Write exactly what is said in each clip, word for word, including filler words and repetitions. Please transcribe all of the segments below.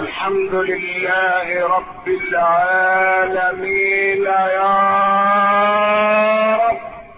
الحمد لله رب العالمين يا رب.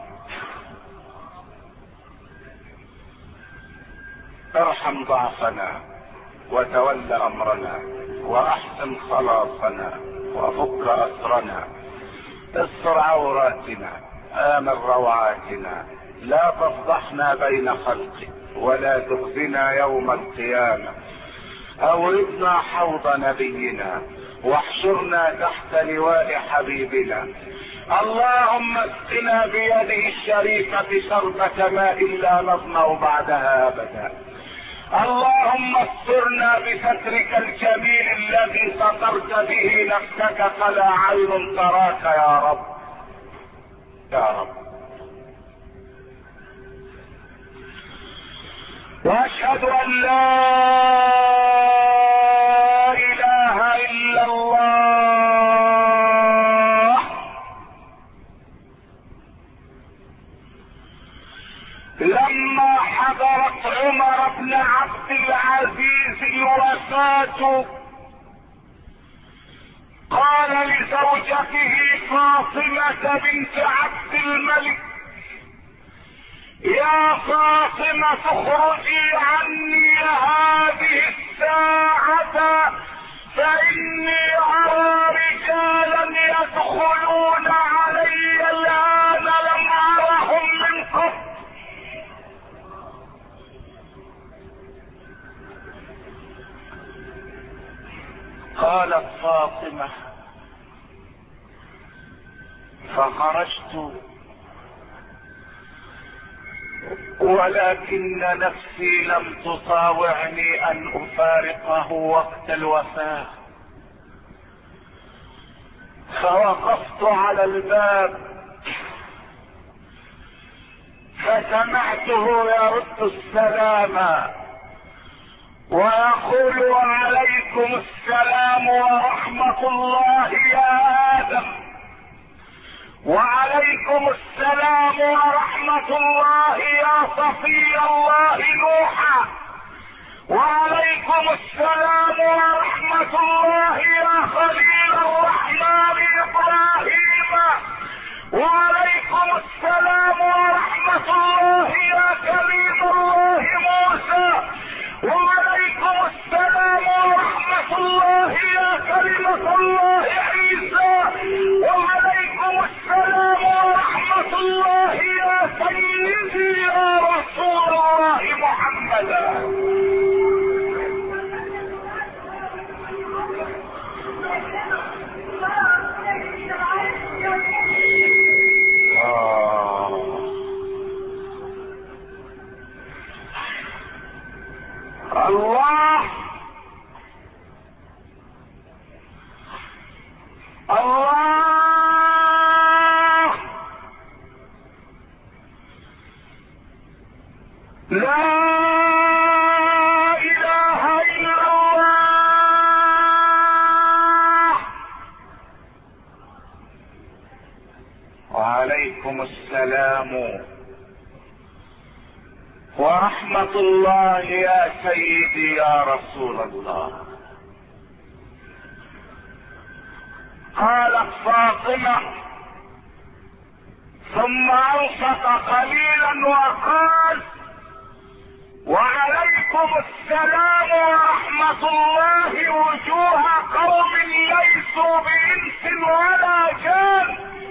ارحم ضعفنا وتول امرنا واحسن خلاصنا وفك اسرنا، استر عوراتنا، امن روعاتنا، لا تفضحنا بين خلقك ولا تخزنا يوم القيامة. اوردنا حوض نبينا واحشرنا تحت لواء حبيبنا. اللهم اسقنا بيده الشريفة شربة ماء لا نظمأ بعدها ابدا. اللهم استرنا بسترك الجميل الذي سترت به نفسك فلا عين تراك يا رب يا رب. واشهد ان لا اله الا الله. لما حضرت عمر بن عبد العزيز الوفاة قال لزوجته فاطمة بنت عبد الملك: يا فاطمة اخرجي عني هذه الساعة فإني أرى رجالا يدخلون علي الآن لم أرهم من قبل. قالت فاطمة: فخرجت ولكن نفسي لم تطاوعني ان افارقه وقت الوفاة، فوقفت على الباب فسمعته يرد السلام ويقول: وعليكم السلام ورحمة الله يا آدم، وعليكم السلام ورحمة الله يا صفي الله نوحا، وعليكم السلام ورحمة الله يا خليل الرحمن إبراهيم، وعليكم السلام ورحمة الله يا كريم الله موسى، وعليكم السلام ورحمة الله يا كلمة الله عيسى، وعليكم السلام ورحمة الله يا سيدي يا رسول الله محمد. الله الله لا اله الا الله. وعليكم السلام ورحمة الله يا سيدي يا رسول الله. قالت فاطمة ثم انصت قليلا وقال: وعليكم السلام ورحمة الله وجوه قوم ليسوا بإنس ولا جان.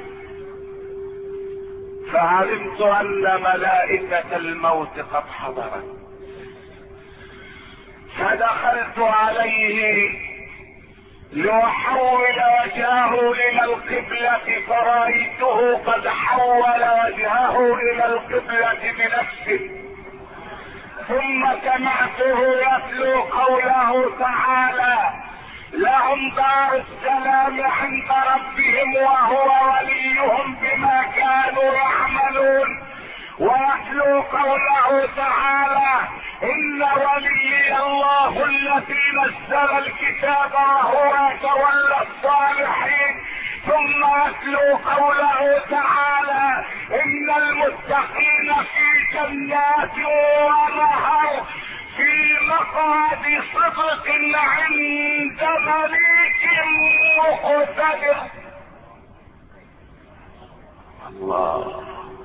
فعلمت ان ملائكة الموت قد حضرت، فدخلت عليه لأحول وجهه الى القبلة فرأيته قد حول وجهه الى القبلة بنفسه، ثم سمعته يتلو قوله تعالى: لهم دار السلام عند ربهم وهو وليهم بما كانوا يعملون، ويتلو قوله تعالى: ان ولي الله الذي نزل الكتاب وهو يتولى الصالحين، ثم يتلو قوله تعالى: ان المتقين في جنات ونهر في مقعد صدق عند مليك مقتدر. الله.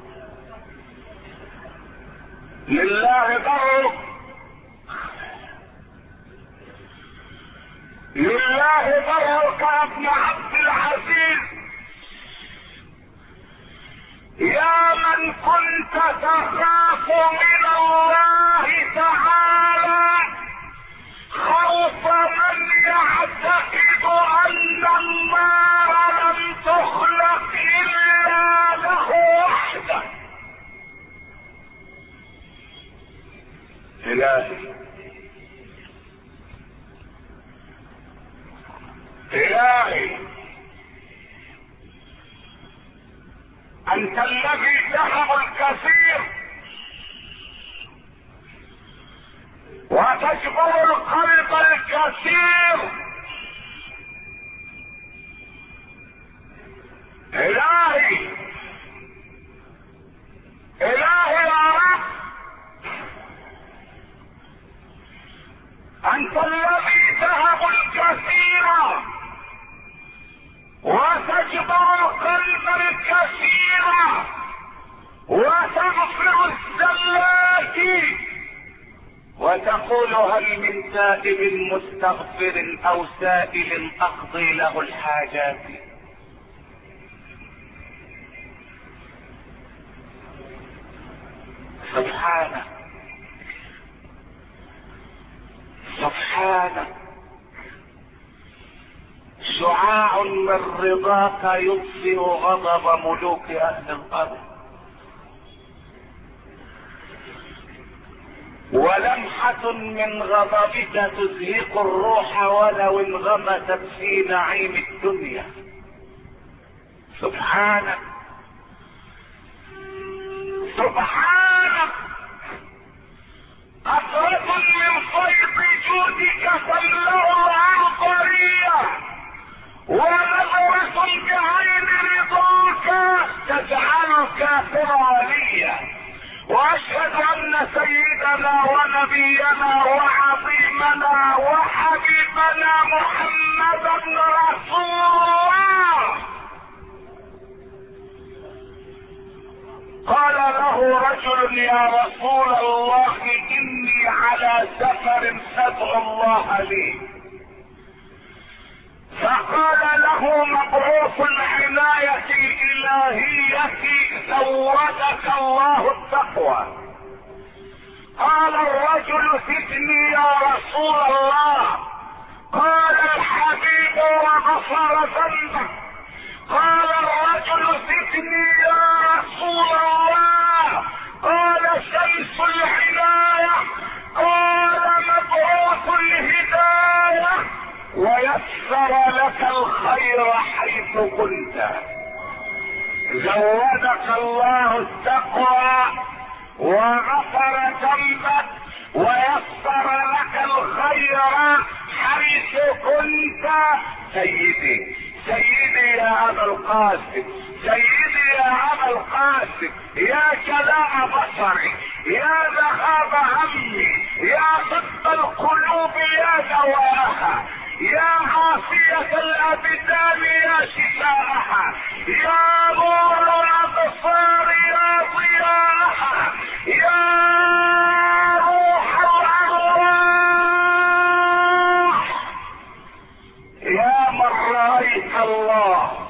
لله ضرك، لله ضرك يا ابن عبد العزيز، يا من كنت تخاف من الله تعالى خوف من يعتقد ان النار لم تخلق الا له وحده. الهي الهي انت الذي تهب الكثير وتجبر القلب الكثير. الهي الهي يا رب، انت الذي تهب الكثير وتجبر القلب الكثير وتغفر الزلات وتقول هل من تائب مستغفر او سائل اقضي له الحاجات. سبحانك سبحانك، شعاع من رضاك يطفئ غضب ملوك اهل الارض، ولمحة من غضبك تزهق الروح ولو انغمست في نعيم الدنيا. سبحانك سبحانك، قطرة من فيض جودك تملأ العبقرية، ونظرة بعين رضاك تجعلك فرالية. واشهد ان سيدنا ونبينا وعظيمنا وحبيبنا محمدا رسول الله قال له رجل يا رسول الله اني على سفر فادع الله لي، فقال له مبعوث العناية الالهية زودك الله التقوى. قال الرجل زدني يا رسول الله. قال الحبيب وغفر ذنبك. قال الرجل زدني يا رسول الله. قال شمس العناية. قال مبعوث الهداية ويسر لك الخير حيث كنت. زودك الله التقوى وغفر ذنبك ويسر لك الخير حيث كنت. سيدي سيدي يا ابا القاسم، سيدي يا ابا القاسم، يا جلاء بصري، يا ذهاب همي، يا طب القلوب يا دواءها، يا عافية الابدان يا شفاءها، يا نور الابصار يا ضياءها، يا روح الارواح، يا من رايت الله.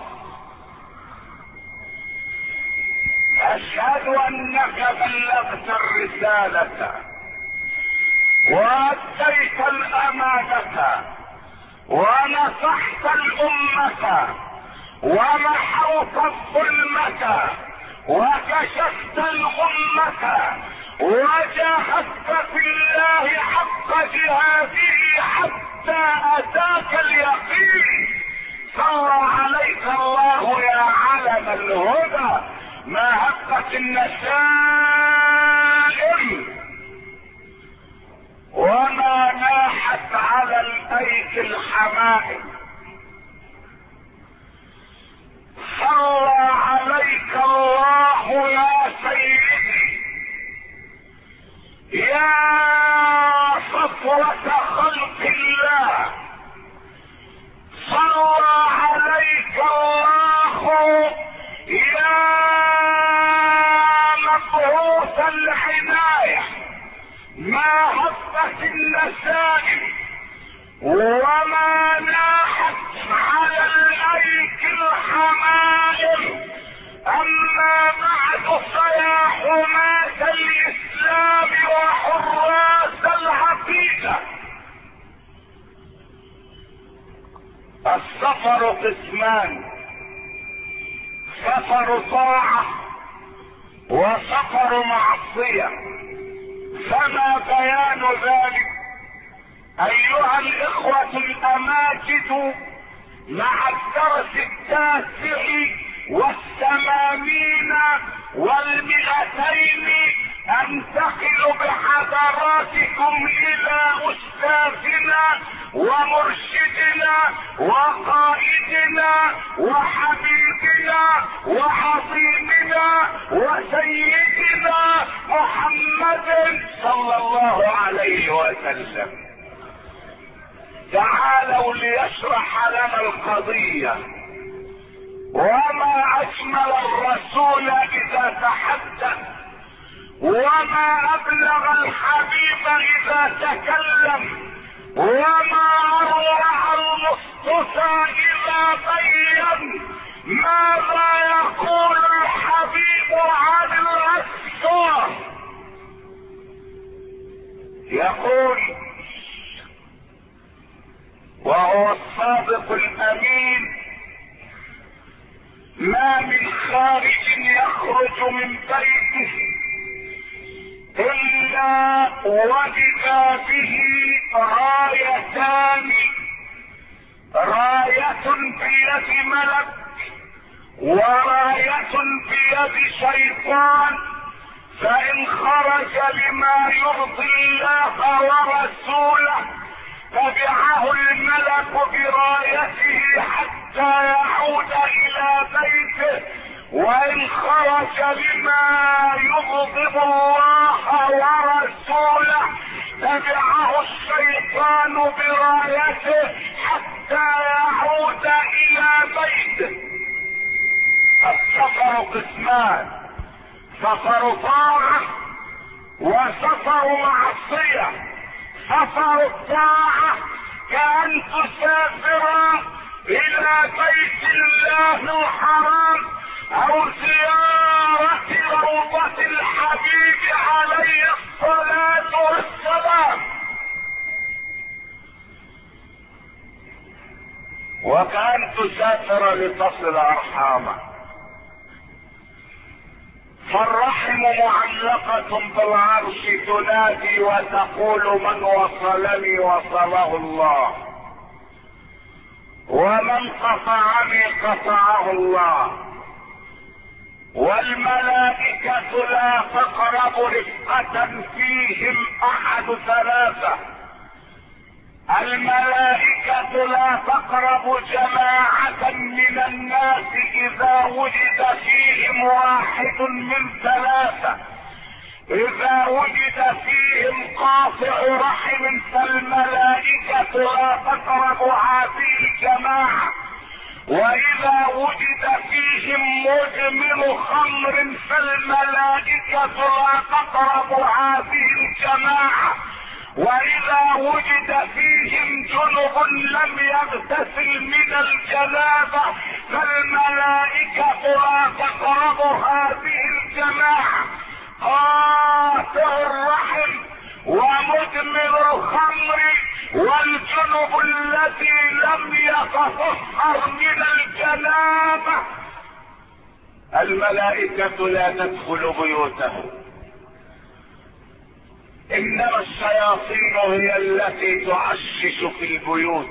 اشهد انك بلغت الرسالة واديت الامانة ونصحت الامة ومحوت الظلمة وكشفت الغمة وجاهدت في الله حق جهاده حتى اتاك اليقين. صلى عليك الله يا علم الهدى ما هبت النسائم وما ناحت على الايك الحمائم. صلى عليك الله يا سيدي يا صفوة خلق الله وما ناحت على الايك الحمائم. اما بعد فيا حماة الاسلام وحراس العقيدة، السفر قسمان: سفر طاعة وسفر معصية. فما بيان ذلك ايها الاخوة الاماجد مع الدرس التاسع والثمانين والمئتين؟ انتقل بحضراتكم الى استاذنا ومرشدنا وقائدنا وحبيبنا وعظيمنا وسيدنا محمد صلى الله عليه وسلم. تعالوا ليشرح لنا القضية. وما اجمل الرسول اذا تحدث، وما ابلغ الحبيب اذا تكلم، وما اروع المصطفى اذا بين ماذا يقول الحبيب عن الرسول. يقول وهو الصادق الامين: ما من خارج يخرج من بيته الا وجد به رايتان: راية بيد ملك وراية بيد شيطان. فان خرج لما يرضي الله ورسوله تبعه الملك برايته حتى يعود الى بيته، وان خرج لما يغضب الله ورسوله تبعه الشيطان برايته حتى يعود الى بيته. السفر قسمان: سفر طاعة وسفر معصية. سفر الطاعة كأن تسافر الى بيت الله الحرام او زيارة روضة الحبيب عليه الصلاة والسلام، وكأن تسافر لتصل ارحامك. فالرحم معلقة بالعرش تنادي وتقول: من وصلني وصله الله، ومن قطعني قطعه الله. والملائكة لا تقرب رفقة فيهم احد ثلاثة: الملائكة لا تقرب جماعة من الناس اذا وجد فيهم واحد من ثلاثة: اذا وجد فيهم قاطع رحم فالملائكة لا تقرب هذه الجماعة، واذا وجد فيهم مدمن خمر فالملائكة لا تقرب هذه الجماعة، واذا وجد فيهم جنب لم يغتسل من الجنابة فالملائكة لا تقرب هذه الجماعة. قاطع الرحم ومدمن الخمر والجنب الذي لم يتطهر من الجنابة الملائكة لا تدخل بيوتهم. انما الشياطين هي التي تعشش في البيوت.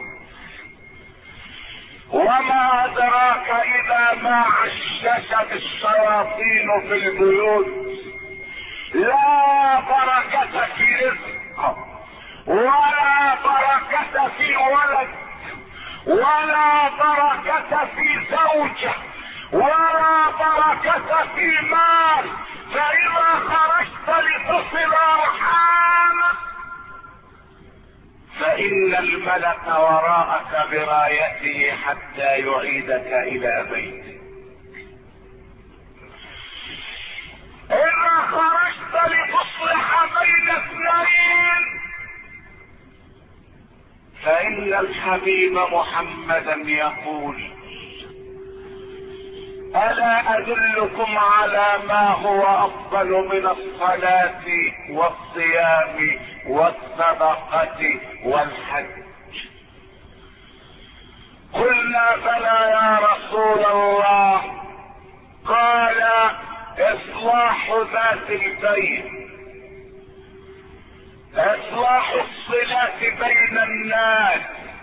وما ادراك اذا ما عششت الشياطين في البيوت لا بركة في رزق، ولا بركة في ولد، ولا بركة في زوجة، ولا بركة في مال. فإذا خرجت لتصل أرحامك فإن الملك وراءك برايته حتى يعيدك إلى بيتك. إذا خرجت لتصلح بين اثنين فإن الحبيب محمدا يقول: ألا أدلكم على ما هو أفضل من الصلاة والصيام والصدقة والحج؟ قلنا: بلى يا رسول الله. قال: إصلاح ذات البين، إصلاح الصلة بين الناس،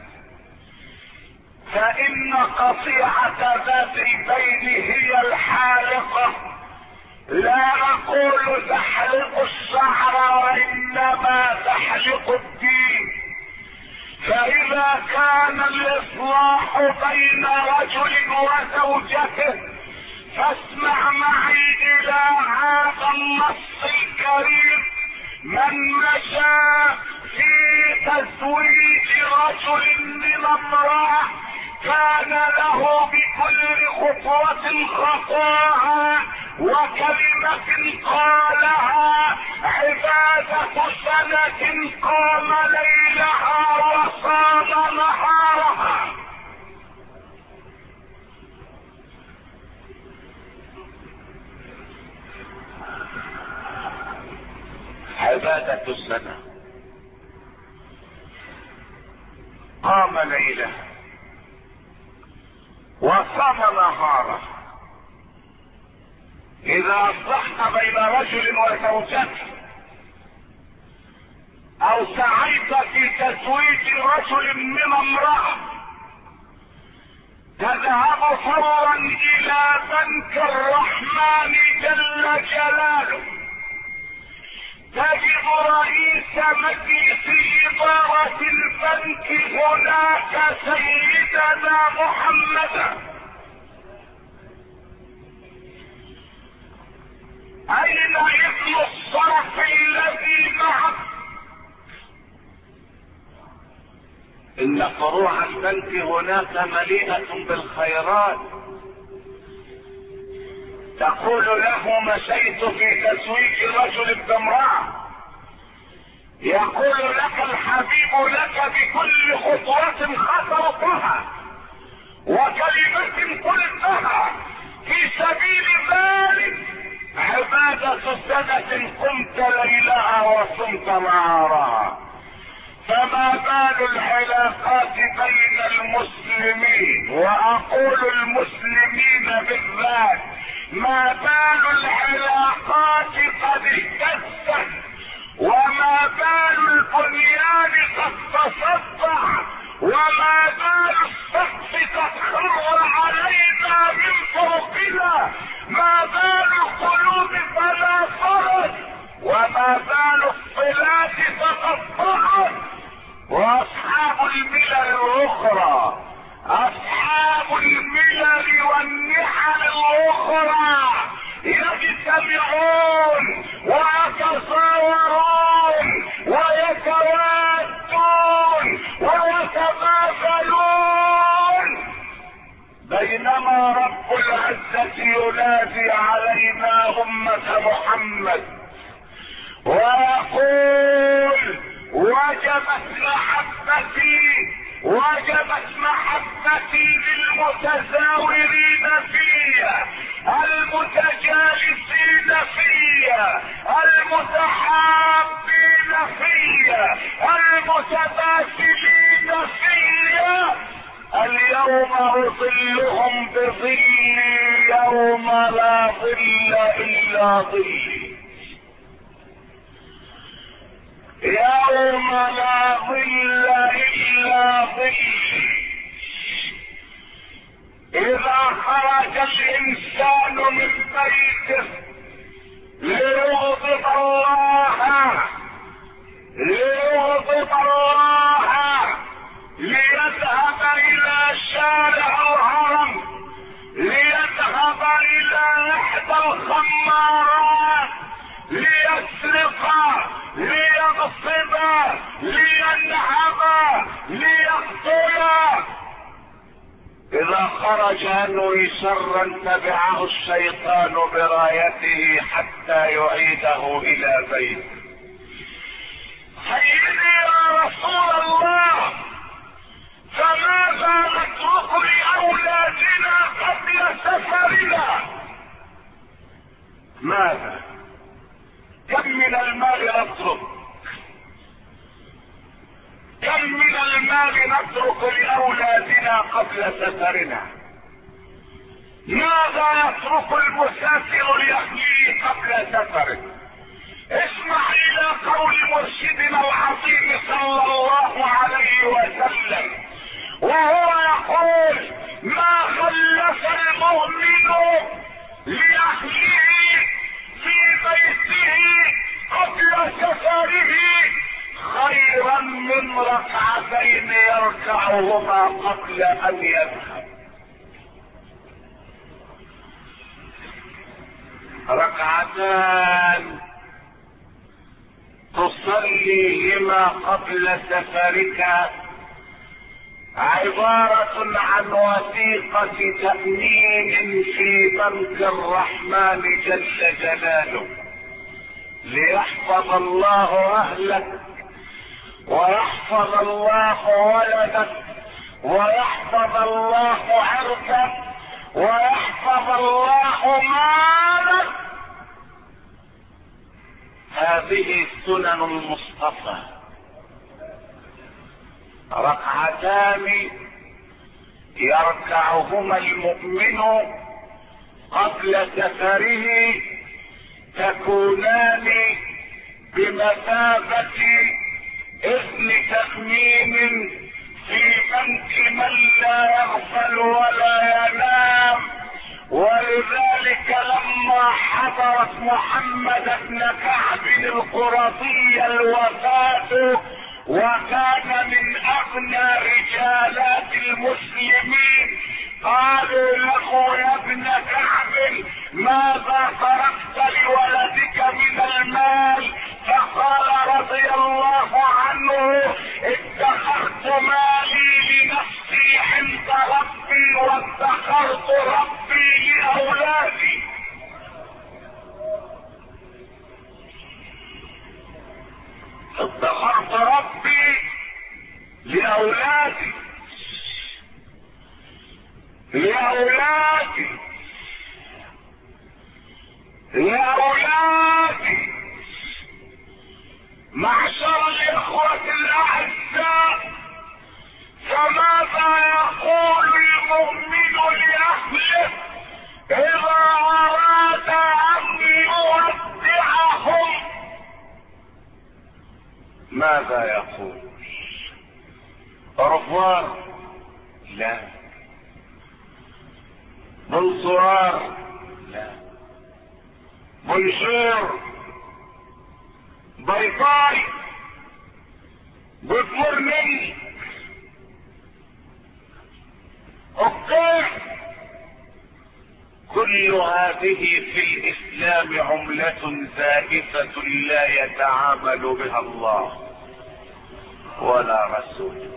فإن قطيعة ذات البين هي الحالقة. لا أقول تحلق الشعر، وإنما تحلق الدين. فإذا كان الإصلاح بين رجل وزوجته، فاسمع معي إلى هذا النص الكريم: من مشى في تزويج رجل من امرأة كان له بكل خطوة خطاها وكلمة قالها عبادة سنة قام ليلها وصام نهارها. عبادة السنة قام ليلة وصام نهاره. إذا أصلحت بين رجل وزوجته أو سعيت في تزويج رجل من امرأة، تذهب فورا إلى بنك الرحمن جل جلاله، تجد رئيس مجلس إدارة البنك هناك سيدنا محمدا. أين ابن الصرف الذي معك؟ إن فروع البنك هناك مليئة بالخيرات. تقول له: مشيت في تزويج رجل بامرأة. يقول لك الحبيب لك بكل خطوة خطوتها وكلمة قلتها في سبيل ذلك عبادة سنة قمت ليلها وصمت نهارها. فما بال العلاقات بين المسلمين، وأقول المسلمين بالذات، ما بال العلاقات قد اهتزت، وما بال البنيان قد تصدع، وما بال السقف قد خر علينا من فوقنا، ما بال القلوب فلا فرج، وما بال الصلات تقطعت. واصحاب الملل الاخرى، اصحاب الملل والنحل الاخرى يجتمعون ويتصاورون ويتوادون ويتبادلون، بينما رب العزة ينادي علينا أمة محمد ويقول: وجبت محبتي، وجبت محبتي للمتزاورين فيها، المتجالسين فيها، المتحابين فيها، المتباسلين فيها. اليوم أظلهم بظلي يوم لا ظل إلا ظلي، يوم لا ظل إلا ظلي. إذا خرج الإنسان من بيته ليغضب الله، ليغضب الله، ليذهب إلى شارع الهرم، ليذهب إلى إحدى الخمارات، ليسرق، ليغصب، لينهب، ليقتل، إذا خرج أنوي شرا تبعه الشيطان برايته حتى يعيده إلى بيته. سيدي يا رسول الله، ماذا؟ كم من المال نترك؟ كم من المال نترك لأولادنا قبل سفرنا؟ ماذا يترك المسافر لأهله قبل سفره؟ اسمع الى قول مرشدنا العظيم صلى الله عليه وسلم وهو يقول: ما خلف المؤمن لأهله في بيته قبل سفره خيرا من ركعتين يركعهما قبل ان يذهب. ركعتان تصليهما قبل سفرك عبارة عن وثيقة تأمين في بنك الرحمن جل جلاله، ليحفظ الله أهلك ويحفظ الله ولدك ويحفظ الله عرضك ويحفظ الله مالك. هذه سنن المصطفى. ركعتان يركعهما المؤمن قبل سفره تكونان بمثابة اذن تأمين في بنك من لا يغفل ولا ينام. ولذلك لما حضرت محمد بن كعب القرظي الوفاة وكان من اغنى رجالات المسلمين قالوا له: يا ابن كعب ماذا تركت لولدك من المال؟ فقال رضي الله عنه: ادخرت مالي لنفسي عند ربي وادخرت ربي لاولادي. ادخرت ربي لاولادي لاولادي لاولادي. معشر الاخوة الاعزاء، فماذا يقول المؤمن لاهله اذا اراد ان يودعهم؟ ماذا يقول؟ رفوار؟ لا. بونسوار؟ لا. بونجور؟ باي باي؟ جود مورنينج؟ اوكي. كل هذه في الاسلام عملة زائفة لا يتعامل بها الله ولا رسول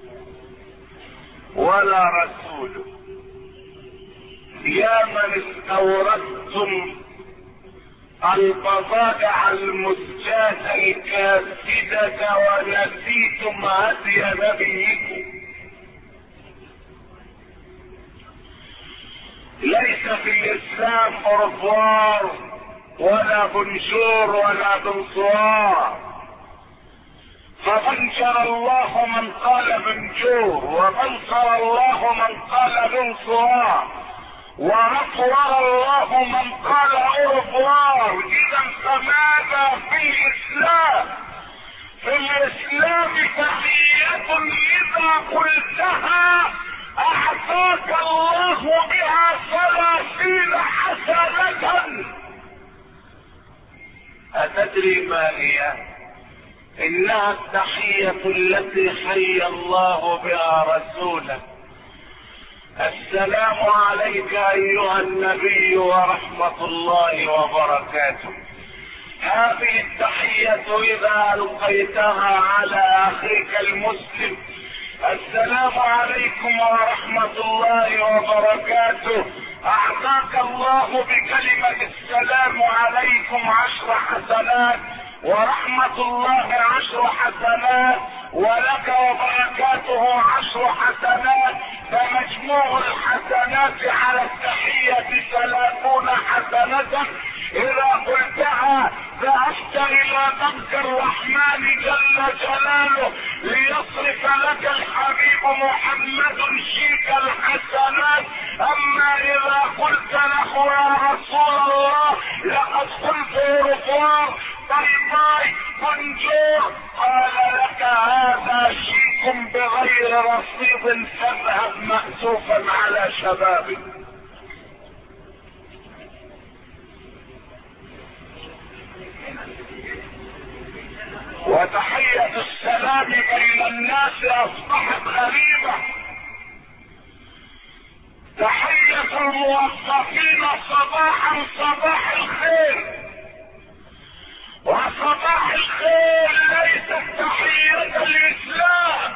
ولا رسول. يا من استوردتم البضائع المزجاة الكاسدة ونسيتم هدي نبيكم. ليس في الاسلام أورفوار ولا بونجور ولا بنصوار. فبنشر الله من قال بنجور وبنصر الله من قال بنصوار ونصر الله من قال أورفوار. اذا فماذا في الاسلام؟ في الاسلام تحية اذا قلتها اعطاك الله بها ثلاثين حسنة. اتدري ما هي؟ انها التحية التي حي الله بها رسوله: السلام عليك ايها النبي ورحمة الله وبركاته. هذه التحية اذا القيتها على اخيك المسلم: السلام عليكم ورحمة الله وبركاته، اعطاك الله بكلمة السلام عليكم عشر حسنات ورحمة الله عشر حسنات ولك وبركاته عشر حسنات، فمجموع الحسنات على التحية ثلاثون حسنة. اذا قلتها ذهبت الى بنك الرحمن جل جلاله ليصرف لك الحبيب محمد شيك الحسنات. اما اذا قلت له يا رسول الله لقد قلت رفوار باي باي بونجور، قال لك هذا شيك بغير رصيد فاذهب مأسوفا على شبابك. وتحية السلام بين الناس اصبحت غريبة. تحية الموظفين صباحا صباح الخير، وصباح الخير ليست تحية الاسلام.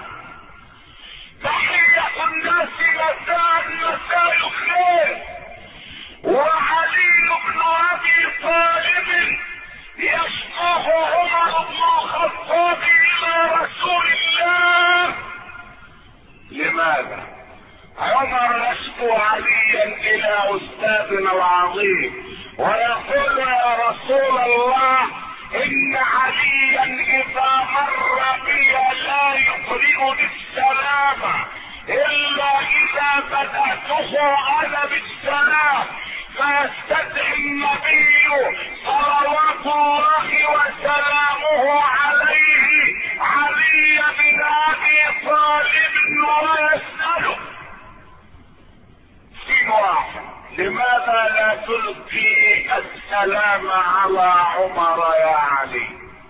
تحية الناس مساء مساء الخير. وعلي بن ابي طالب يشكوه عمر بن الخطاب الى رسول الله. لماذا عمر يشكو عليا الى استاذنا العظيم ويقول يا رسول الله ان عليا اذا مر بي لا يقرئني السلام الا اذا بدأته انا بالسلام، فيستدعي النبي صلوات الله وسلامه عليه علي بن ابي طالب ويسأله في واحد لماذا لا تلقي السلام على عمر يا علي؟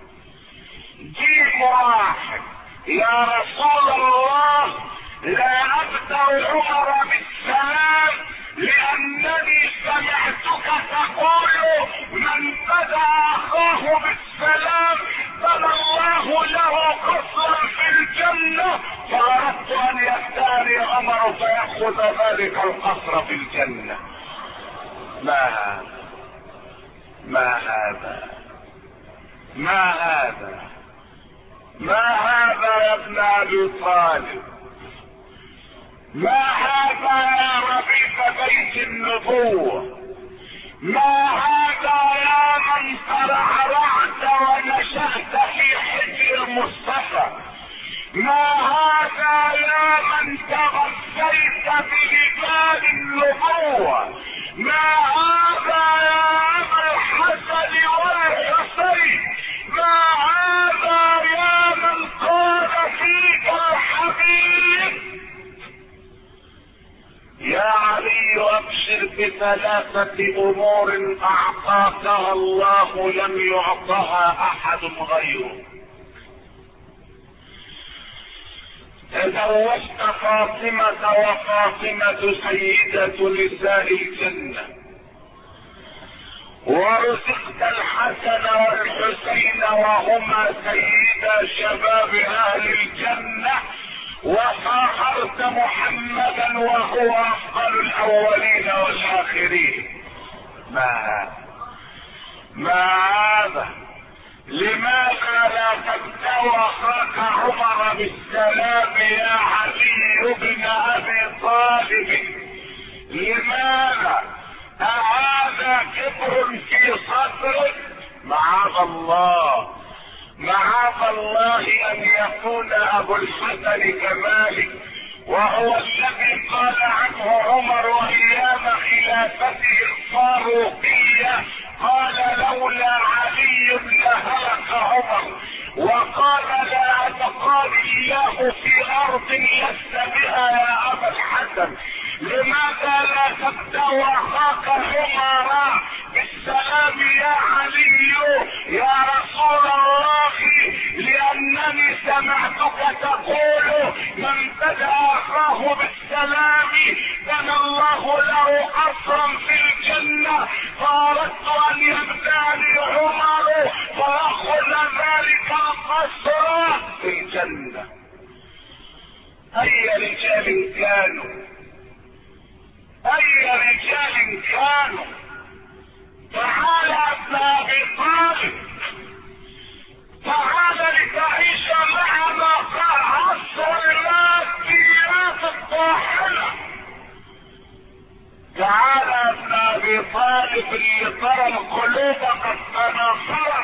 جيب واحد يا رسول الله لا ابدأ عمر بالسلام لانني سمعتك تقول من بدا اخاه بالسلام بنى الله له قصرا في الجنة، فاردت ان يختاري عمر فيأخذ ذلك القصر في الجنة. ما هذا ما هذا ما هذا ما هذا يا ابن ابي طالب؟ ما هذا يا ربيب بيت النبوة؟ ما هذا يا من ترعرعت ونشأت في حجر المصطفى؟ ما هذا يا من تغذيت بجبال النبوة؟ ما هذا يا ابا الحسن والحسين؟ ما هذا يا من قال فيك الحبيب؟ يا علي ابشر بثلاثة امور اعطاكها الله لم يعطها احد غيره. تزوجت فاطمة وفاطمة سيدة نساء الجنة، ورزقت الحسن والحسين وهما سيدا شباب اهل الجنة، وصاحبت محمدا وهو افضل الاولين والاخرين. ما هذا ما هذا؟ لماذا لا تبدأ اخاك عمر بالسلام يا علي بن ابي طالب؟ لماذا؟ أهذا كبر في صدرك؟ معاذ الله معاذ الله ان يكون ابو الحسن كمالك، وهو الذي قال عنه عمر ايام خلافته الفاروقية قال لولا علي لهلك عمر، وقال لا اتقال الله في ارض لست بها يا ابا الحسن. لماذا لا تبدأ اخاك عمر بالسلام يا علي يا رسول الله؟ لانني سمعتك تقول من بدأ اخاه بالسلام بنى الله له قصرا في الجنة، فاردت ان يبدأني عمر فيأخذ ذلك القصر في الجنة. اي رجال كانوا اي رجال كانوا تعال ابن ابي طالب، تعال لتعيش معنا عصر الماديات الطاحنة. تعال ابن ابي طالب لترى القلوب قد تناصرت،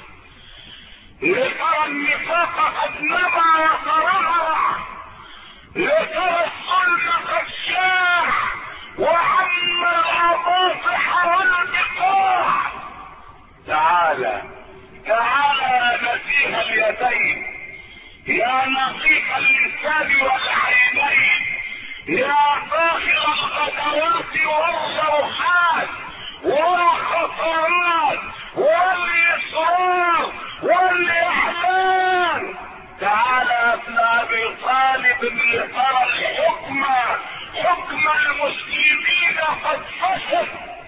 لترى النفاق قد نبع وترعرع، لترى الظلم قد شاع وعم الأباطح والبقاع. تعالى تعالى يا نزيه اليدين، يا نظيف اللسان والعينين، يا داخل الغدوات والروحات والخطرات والإصرار والإحلال. تعالى يا ابن أبي طالب لترى الحكم، حكم المسلمين قد فسد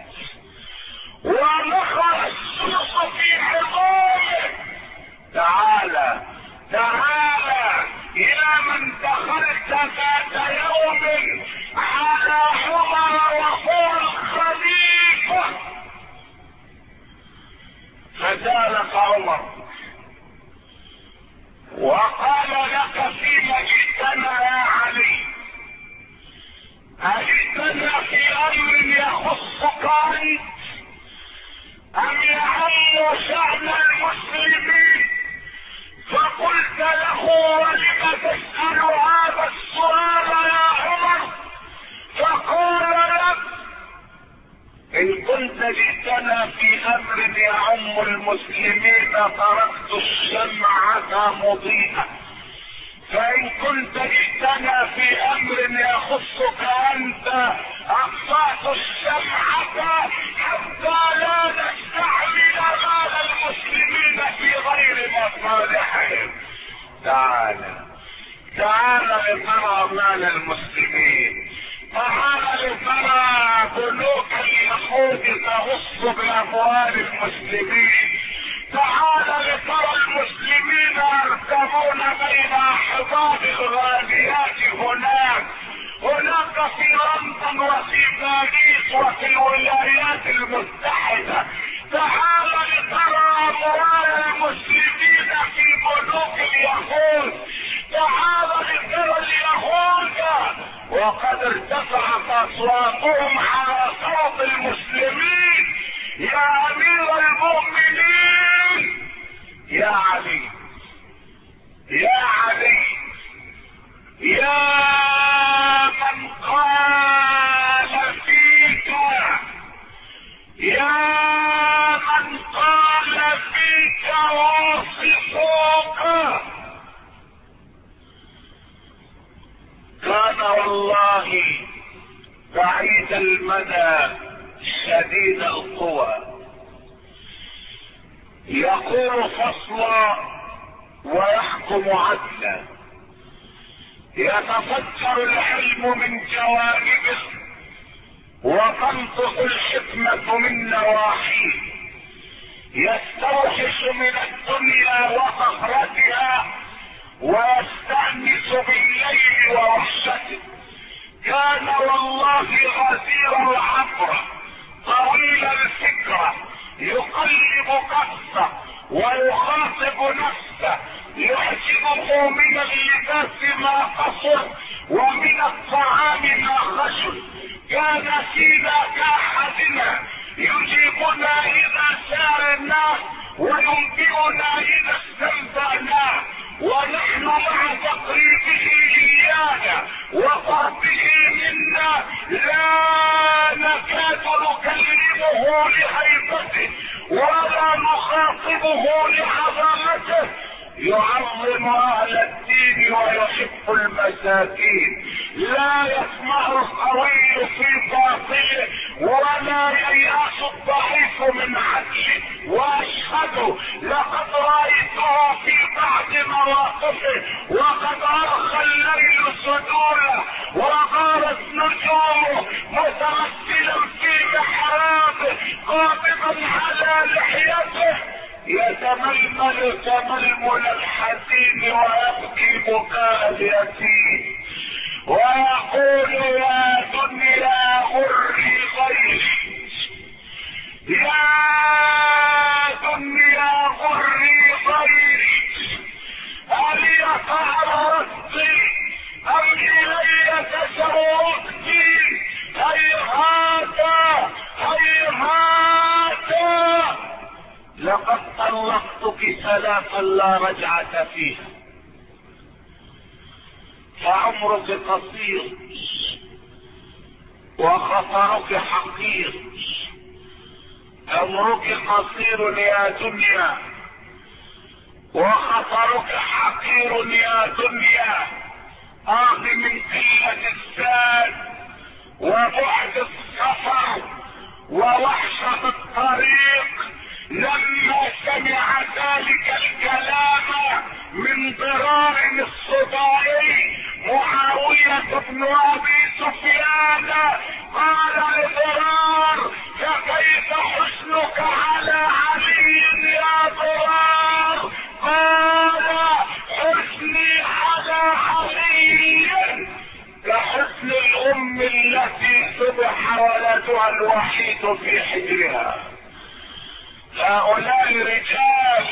ونخر السلط في حضاره. تعالى تعالى الى من دخلت ذات يوم على عمر وهو الخليفة فسالك عمر وقال لك فيما جئتنا يا علي، أجئتنا في امر يخصك انت ام يعم شأن المسلمين؟ فقلت له ولم تسأل هذا السؤال يا عمر؟ فقال لك ان كنت جئتنا في امر يعم المسلمين تركت الشمعة مضيئة، فان كنت جئتنا في امر يخصك انت اقطعت الشمعة حتى لا نستعمل مال المسلمين في غير مصالحهم. تعالى تعالى لترى مال المسلمين، تعالى لترى بنوك اليهود تغص باموال المسلمين، تعالى لترى المسلمين يركبون بين احضان الغاليات هناك هناك في لندن وفي باريس وفي الولايات المتحدة. تعالى لترى اموال المسلمين في بنوك اليهود، تعالى لترى اليهود وقد ارتفعت اصواتهم على صوت المسلمين. يا امير المؤمنين، يا علي يا علي، يا من قال فيك، يا من قال فيك واصفوك، كان والله بعيد المدى شديد القوى، يقول فصلا ويحكم عدلا، يتفجر الحلم من جوانبه وتنطق الحكمة من نواحيه، يستوحش من الدنيا وصخرتها ويستأنس بالليل ووحشته. كان والله غزير العبرة طويل الفكرة، يقلب قصة ويخاطب نفسه، يحجبه من اللباس ما قصر ومن الطعام ما خشن. كان فينا كاحدنا يجيبنا اذا سارنا وينبئنا اذا استنبأنا، ونحن مع تقريبه ايانا وقربه منا لا نكاد نكلمه لهيبته ولا نخاطبه لعظمته. يعظم اهل الدين ويحب المساكين، لا يسمع القوي في باطله ولا ييأس الضعيف من عدله. واشهد لقد رايته في بعض مواقفه وقد ارخى الليل صدوره وغارت نجومه متمثلا في محرابه قابضا على لحيته، يتململ تململ الحزين ويبكي بكاء اليتيم ويقول يا دنيا غري غيري، يا دنيا غري غيري، ألي تعرضتي أم إلي تشوقتي؟ هيهات هيهات ثلاثا لا رجعة فيها. فعمرك قصير وخطرك حقير. عمرك قصير يا دنيا وخطرك حقير يا دنيا. آه من قلة الزاد وبعد السفر ووحشة الطريق لما سمع ذلك الكلام من ضرار الصداعي معاوية بن ابي سفيان قال لضرار: فكيف حسنك على علي يا ضرار؟ قال: حسني على علي كحسن الام التي صبح ولدها الوحيد في حجرها. هؤلاء رجال،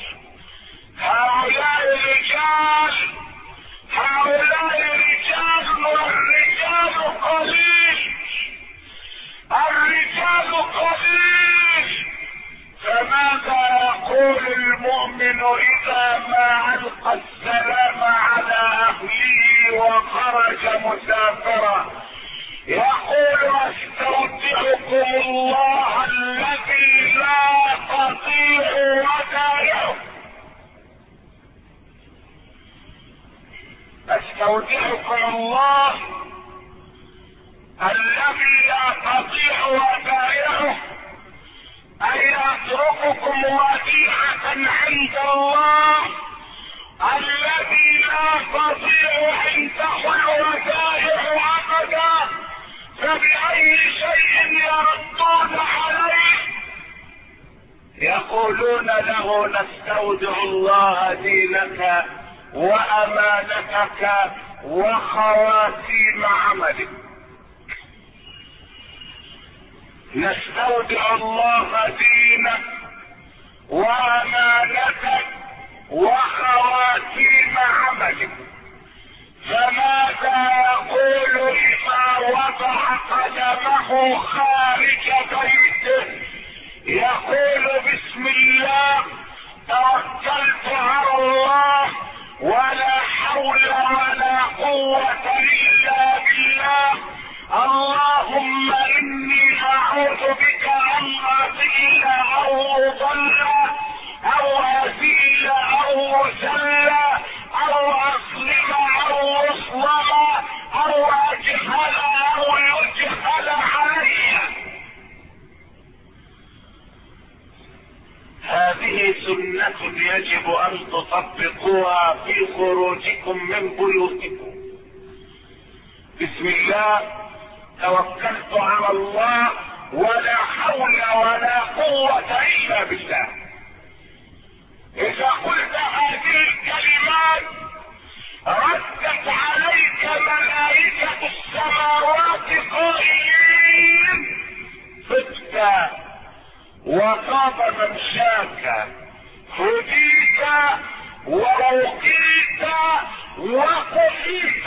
هؤلاء رجال، هؤلاء رجال، والرجال قليل، الرجال قليل. فماذا يقول المؤمن إذا ما ألقى السلام على أهله وخرج مسافرا؟ يقول: استودعكم الله الذي لا تضيع ودائعه. استودعكم الله الذي لا تضيع ودائعه، اي اترككم وديعة عند الله الذي لا تضيع عنده الودائع ابدا. فبأي شيء يردون عليه؟ يقولون له: نستودع الله دينك وامانتك وخواتيم عملك. نستودع الله دينك وامانتك وخواتيم عملك. فماذا يقول إذا وضع قدمه خارج بيته؟ يقول: بسم الله توكلت على الله ولا حول ولا قوة إلا بالله. اللهم إني أعوذ بك أن أضل أو أضل أو أزيل أو أزل أو أظلم أو أظلم أو أجهل أو يجهل علي. هذه سنة يجب أن تطبقوها في خروجكم من بيوتكم. بسم الله توكلت على الله ولا حول ولا قوة إلا بالله. إذا قلت هذه الكلمات ردت عليك ملائكة السماوات قائلين: فدت وطاب ممشاك، هديت ووقيت وكفيت.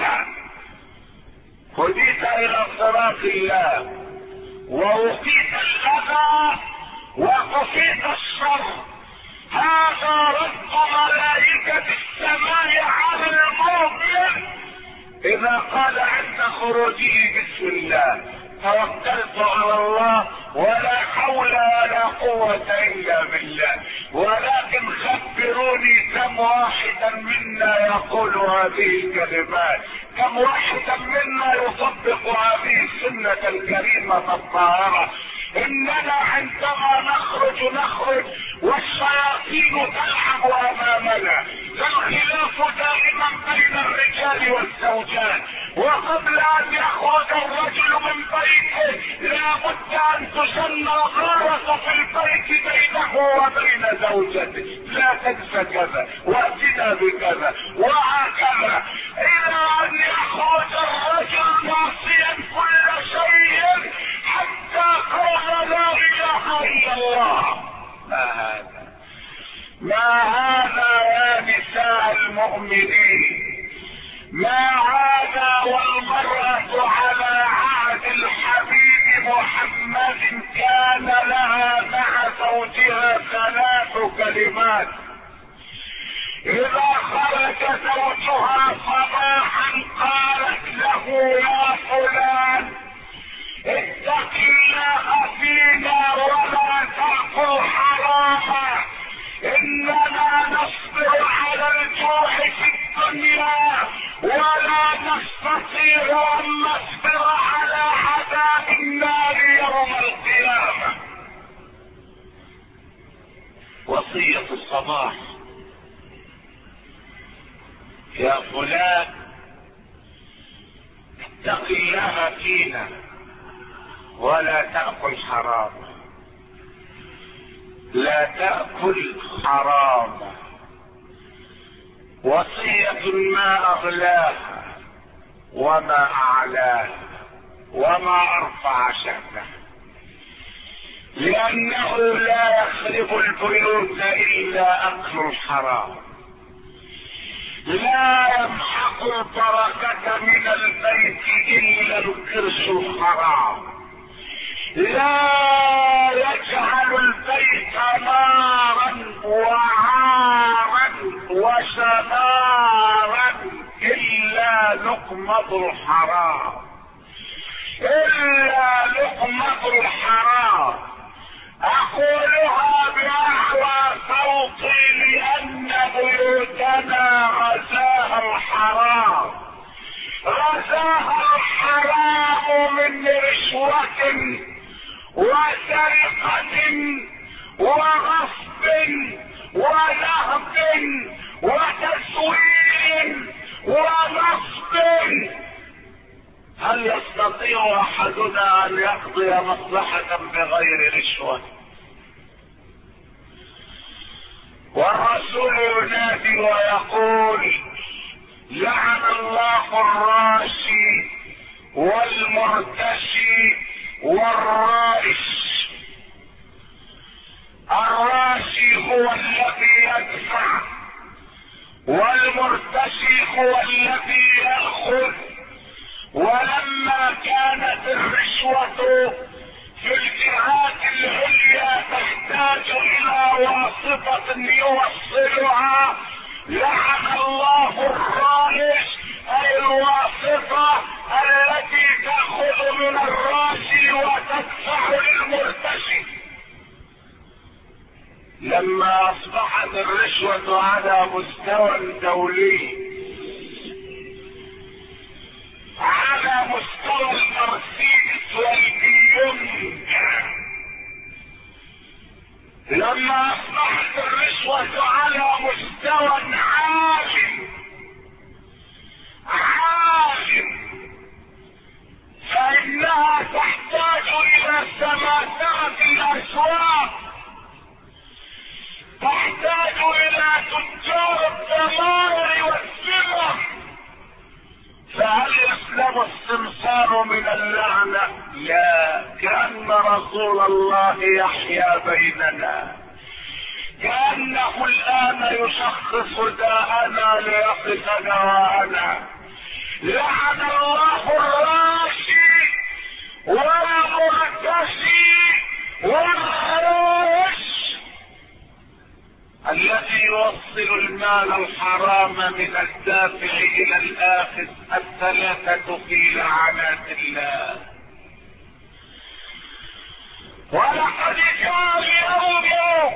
هديت الى صراط الله ووقيت الاذى وكفيت الشر. هذا رد ملائكة السماء على المؤمن اذا قال عند خروجه: بسم الله توكلت على الله ولا حول ولا قوة الا بالله. ولكن خبروني كم واحدا منا يقول هذه الكلمات؟ كم واحدا منا يطبق هذه السنة الكريمة الطاهرة؟ اننا عندما نخرج نخرج والشياطين تلعب امامنا. فالخلاف دائما بين الرجال والزوجات، وقبل ان يخرج الرجل من بيته لا بد ان تسمى غارة في البيت بينه وبين زوجته: لا تنسى كذا واتنا بكذا وهكذا، الى ان يخرج الرجل ناصيا كل شيء حتى قال: لا اله الا الله. ما هذا؟ ما هذا يا نساء المؤمنين؟ ما هذا والمرأة على عهد الحبيب محمد كان لها مع زوجها ثلاث كلمات: اذا خرج زوجها صباحا قالت له يا فلان اتق الله فينا ولا تأكل حراما، اننا نصبر على الجوع في الدنيا ولا نستطيع ان نصبر على عذاب النار يوم القيامة. وصية الصباح: يا فلان اتق الله فينا ولا تأكل حراما، لا تأكل حراما. وصية ما أغلاها وما أعلاها وما أرفع شأنها، لأنه لا يخرب البيوت إلا أكل الحرام، لا يمحق البركة من البيت إلا الكرش الحرام، لا يجعل البيت نارا وعارا وشنارا إلا لقمة الحرام، إلا لقمة الحرام. أقولها بأعلى صوتي لأن بيوتنا غزاها الحرام، غزاها الحرام من رشوة وسرقة وغصب ونهب وتسويل ونصب. هل يستطيع احدنا ان يقضي مصلحة بغير رشوة؟ والرسول ينادي ويقول: لعن الله الراشي والمرتشي والرائش. الراشي هو الذي يدفع، والمرتشي هو الذي يأخذ. ولما كانت الرشوة في الجهات العليا تحتاج الى واسطة يوصلها، لعن الله الرائش اي الواسطة التي تأخذ من الراشي وتدفع للمرتشي. لما اصبحت الرشوة على مستوى دولي، على مستوى المرسيدس والبيوم، لما اصبحت الرشوة على مستوى عالي عالي، فإنها تحتاج إلى سماسرة الأسواق، تحتاج إلى تجار الدمار والسمع. فهل يسلم السمسار من اللعنة؟ لا، كأن رسول الله يحيا بيننا، كأنه الآن يشخص داءنا ليقف دواءنا. لعن الله الراشي والمرتشي والخروش الذي يوصل المال الحرام من الدافع الى الاخذ، الثلاثة في لعنات الله. ولقد كان اليوم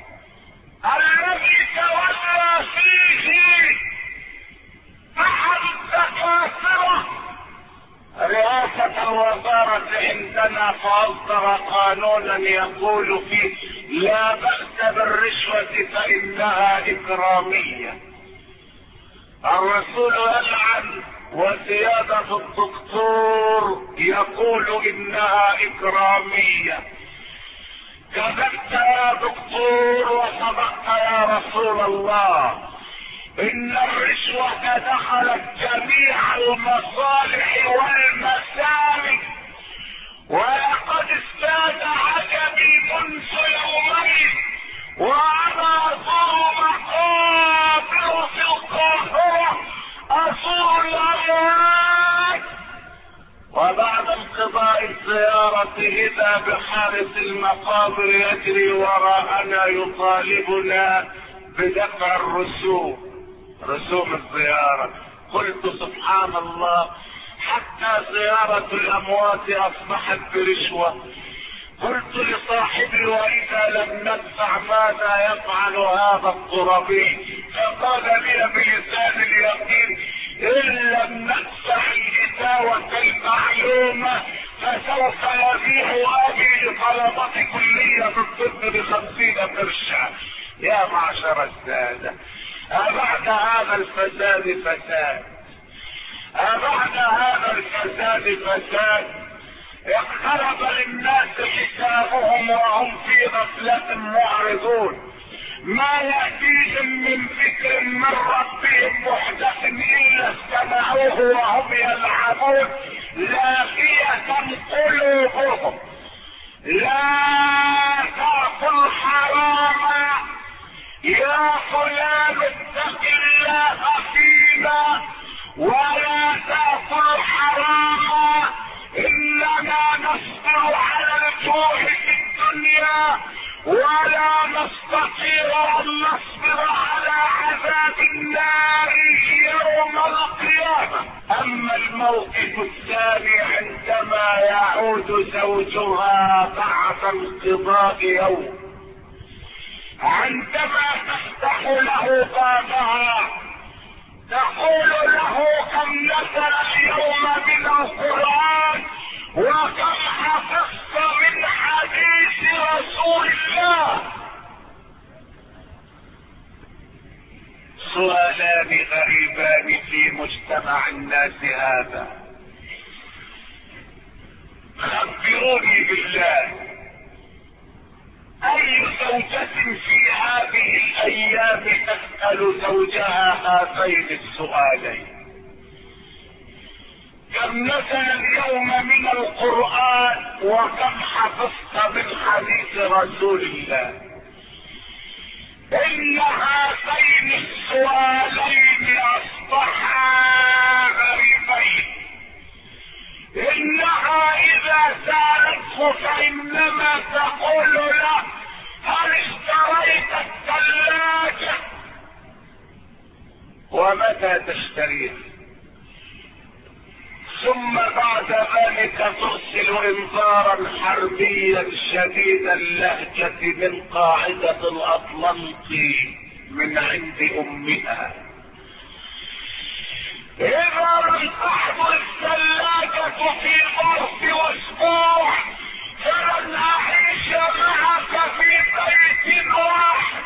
الذي تولى فيه احد الدكاترة رئاسة الوزارة عندنا، فاصدر قانونا يقول فيه: لا بأس بالرشوة فإنها إكرامية. الرسول يلعن، وسيادة الدكتور يقول إنها إكرامية. كذبت يا دكتور وصدقت يا رسول الله، إن الرشوة دخلت جميع المصالح والمسالك، ولقد ازداد عجبي منذ يومين وأنا أزور مقابر في القاهرة، أزور الأموات، وبعد انقضاء الزيارة إذا بحارس المقابر يجري وراءنا يطالبنا بدفع الرسوم. رسوم الزيارة. قلت سبحان الله، حتى زيارة الأموات أصبحت برشوة. قلت لصاحبي واذا لم ندفع ماذا يفعل هذا الترابي؟ فقال لي بلسان اليقين ان لم ندفع الإتاوة المعلومة فسوف يبيع ابي لطلبة كلية الطب بخمسين قرشا. يا معشر السادة، أبعد هذا الفساد فساد، أبعد هذا الفساد فساد. اقترب للناس حسابهم وهم في غفلة معرضون، ما يأتيهم من ذكر من ربهم محدث إلا استمعوه وهم يلعبون لاهية قلوبهم. لا تأكل حراما يا فلان، اتق الله فينا، ولا تأكل حراما إننا نصبر على الجوع في الدنيا ولا نستطيع أن نصبر على عذاب النار يوم القيامة. أما الموقف الثاني عندما يعود زوجها بعد انقضاء يوم، عندما تفتح له بابها تقول له كم نزل اليوم من القرآن وكم حفظت من حديث رسول الله. سؤالان غريبان في مجتمع الناس هذا. خبروني بالله، اي زوجة في هذه الايام تسأل زوجها هذين السؤالين؟ كم نزل اليوم من القرآن وكم حفظت من حديث رسول الله؟ ان هذين السؤالين اصبحا غريبين. انها اذا سألته فانما تقول له هل اشتريت الثلاجة؟ ومتى تشتريها؟ ثم بعد ذلك ترسل انذارا حربيا شديد اللهجة من قاعدة الاطلنطي من عند امها. اذا لم تحضر الثلاجة في ظرف اسبوع فلن اعيش معك في بيت واحد.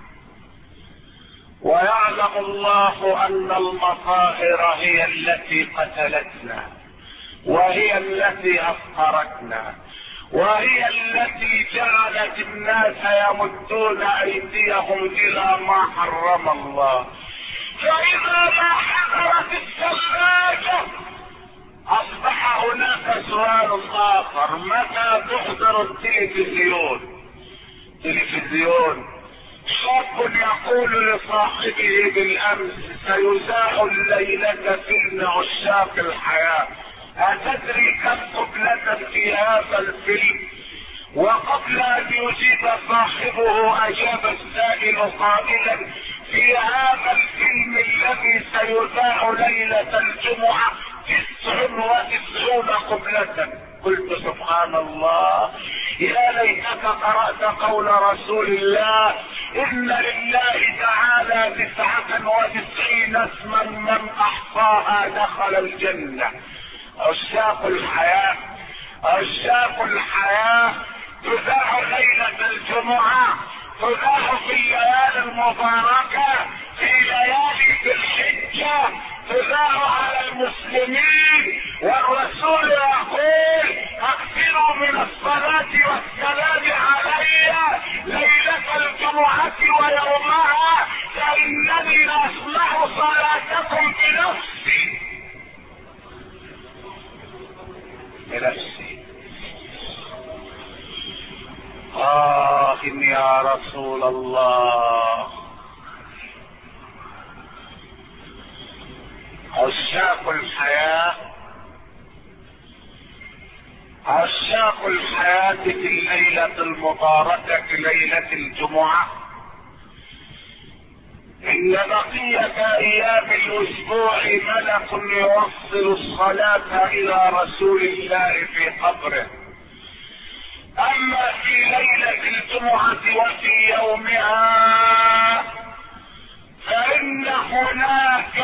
ويعلم الله ان المطاهر هي التي قتلتنا، وهي التي افقرتنا، وهي التي جعلت الناس يمدون ايديهم الى ما حرم الله. فاذا ما حضرت الثلاجة اصبح هناك سؤال اخر: متى تحضر التلفزيون؟ تلفزيون. شاب يقول لصاحبه بالامس: سيذاع الليلة فيلم عشاق الحياة، اتدري كم قبلة في هذا الفيلم؟ وقبل ان يجيب صاحبه اجاب السائل قائلا: في هذا الفيلم الذي سيذاع ليلة الجمعة تسع وتسعون قبلة. قلت سبحان الله، يا ليتك قرأت قول رسول الله: ان لله تعالى تسعة وتسعين اسما من احصاها دخل الجنة. عشاق الحياة، عشاق الحياة تذاع ليلة الجمعة، تذاع في الليالي المباركة، في ليالي في الحجة، تذاع على المسلمين. والرسول يقول: اكثروا من الصلاة والسلام علي ليلة الجمعة ويومها فانني لاسمع صلاتكم بنفسي. بنفسي. آه يا رسول الله، عشاق الحياة، عشاق الحياة في الليلة المباركة ليلة الجمعة، إن بقية أيام الأسبوع ملك يوصل الصلاة إلى رسول الله في قبره. أما في ليلة الجمعة وفي يومها فإن هناك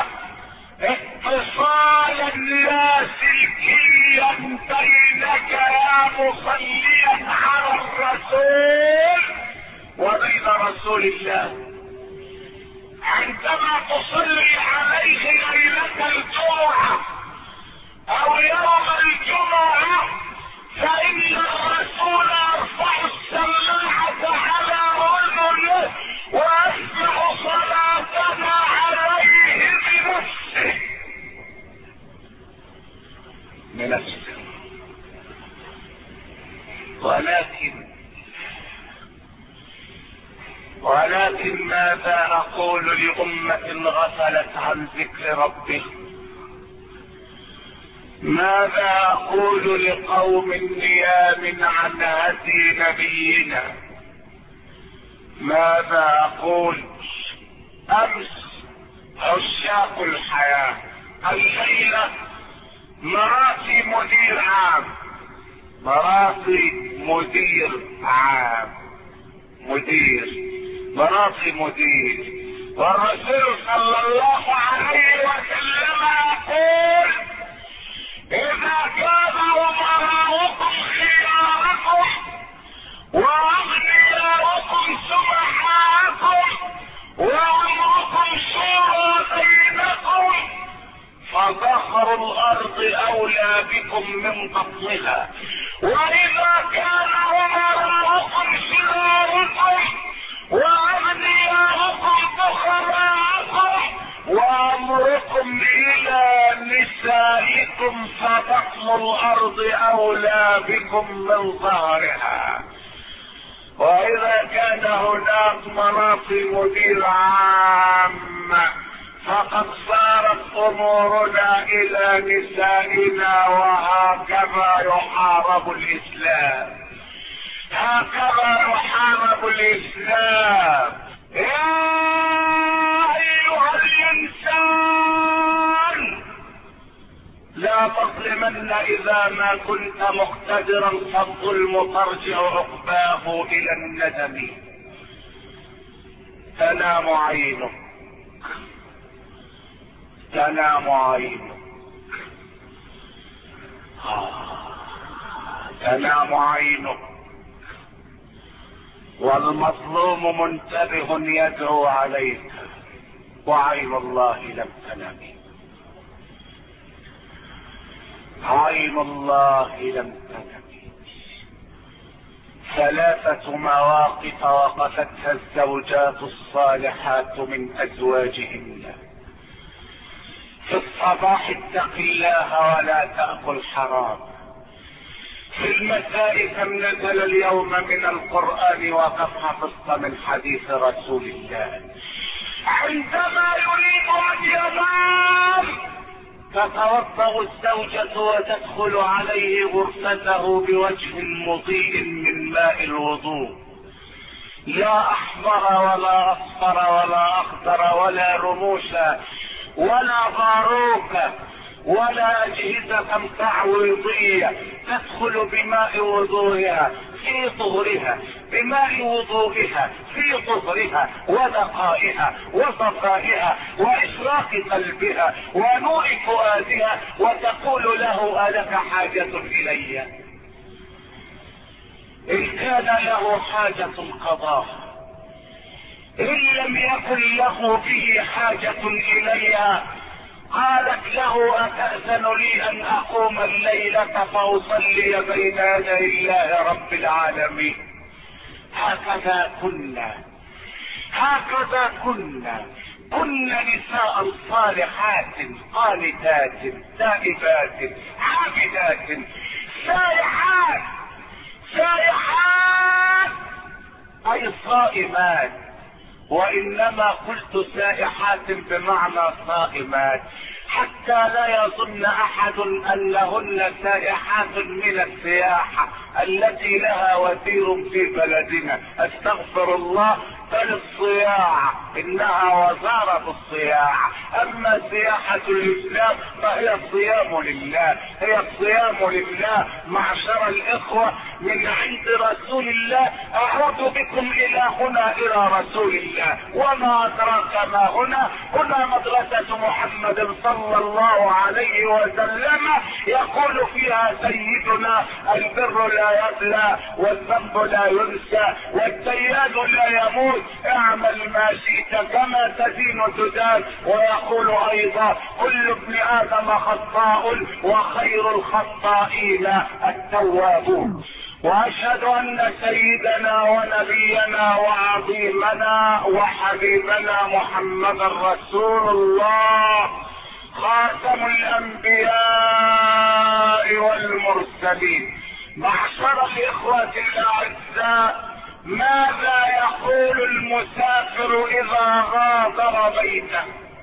اتصالا لاسلكيا بينك يا مصليا على الرسول وبين رسول الله. عندما تصلي عليه ليلة الجمعة او يوم الجمعة فإن الرسول يرفع السماعة على رجله ويسمع صلاتنا عليه بنفسه بنفسه. ولكن ولكن ماذا أقول لأمة غفلت عن ذكر ربه؟ ماذا أقول لقوم نيام عن هدي نبينا؟ ماذا أقول؟ أمس عشاق الحياة، الليلة مراسي مدير عام، مراسي مدير عام، مدير مراسي مدير، والرسول صلى الله عليه وسلم يقول: إذا كان أمراؤكم خياركم وأغنياؤكم سمحاءكم وأمركم شورى بينكم فظهر الأرض أولى بكم من بطنها، وإذا كان أمراؤكم شراركم وأغنياؤكم بخلاءكم وأمركم إلى نسائكم فبطن الأرض أولى بكم من ظهرها. وإذا كان هناك مناصب مدير عامة فقد صارت أمورنا إلى نسائنا، وهكذا يحارب الإسلام، هكذا يحارب الإسلام. يا أيها الإنسان لا تظلمن إذا ما كنت مقتدرا، فالظلم ترجع عقباه إلى الندم. تنام عينك، تنام عينك، تنام عينك، والمظلوم منتبه يدعو عليك، وعين الله لم تنم، عين الله لم تنم. ثلاثة مواقف وقفتها الزوجات الصالحات من أزواجهن: في الصباح اتق الله ولا تأكل حرام، في المساء كم نزل اليوم من القرآن وكم حفظت من حديث رسول الله. عندما يريد أن ينام تتوضأ الزوجة وتدخل عليه غرفته بوجه مضيء من ماء الوضوء، لا أحمر ولا أصفر ولا أخضر ولا رموشا ولا باروكة ولا أجهزة تعويضية، تدخل بماء وضوئها في طهرها، بماء وضوئها في طهرها ونقائها وصفائها وإشراق قلبها ونور فؤادها، وتقول له: ألك حاجة إلي؟ إن كان له حاجة قضاها، إن لم يكن له به حاجة إليها قالت له: أتأذن لي أن أقوم الليلة فأصلي بين يدي الله رب العالمين؟ هكذا كنا، هكذا كنا كنا نساء صالحات قانتات تائبات عابدات سائحات، سائحات أي صائمات، وإنما قلت سائحات بمعنى صائمات حتى لا يظن أحد أنهن سائحات من السياحة التي لها وزير في بلدنا. استغفر الله، بل الصياع انها وزارة الصياع. اما سياحة الاسلام فهي الصيام لله، هي الصيام لله. معشر الاخوة، من عند رسول الله اعود بكم الى هنا، الى رسول الله. وما ادراك ما هنا؟ هنا مدرسة محمد صلى الله عليه وسلم، يقول فيها سيدنا: البر لا يبلى، والذنب لا ينسى، والديان لا يموت، اعمل ما شئت كما تدين تدان. ويقول ايضا: كل ابن ادم خطاء وخير الخطائين التوابون. واشهد ان سيدنا ونبينا وعظيمنا وحبيبنا محمد رسول الله، خاتم الانبياء والمرسلين. معشر الاخوة الاعزاء، ماذا يقول المسافر اذا غادر بيته؟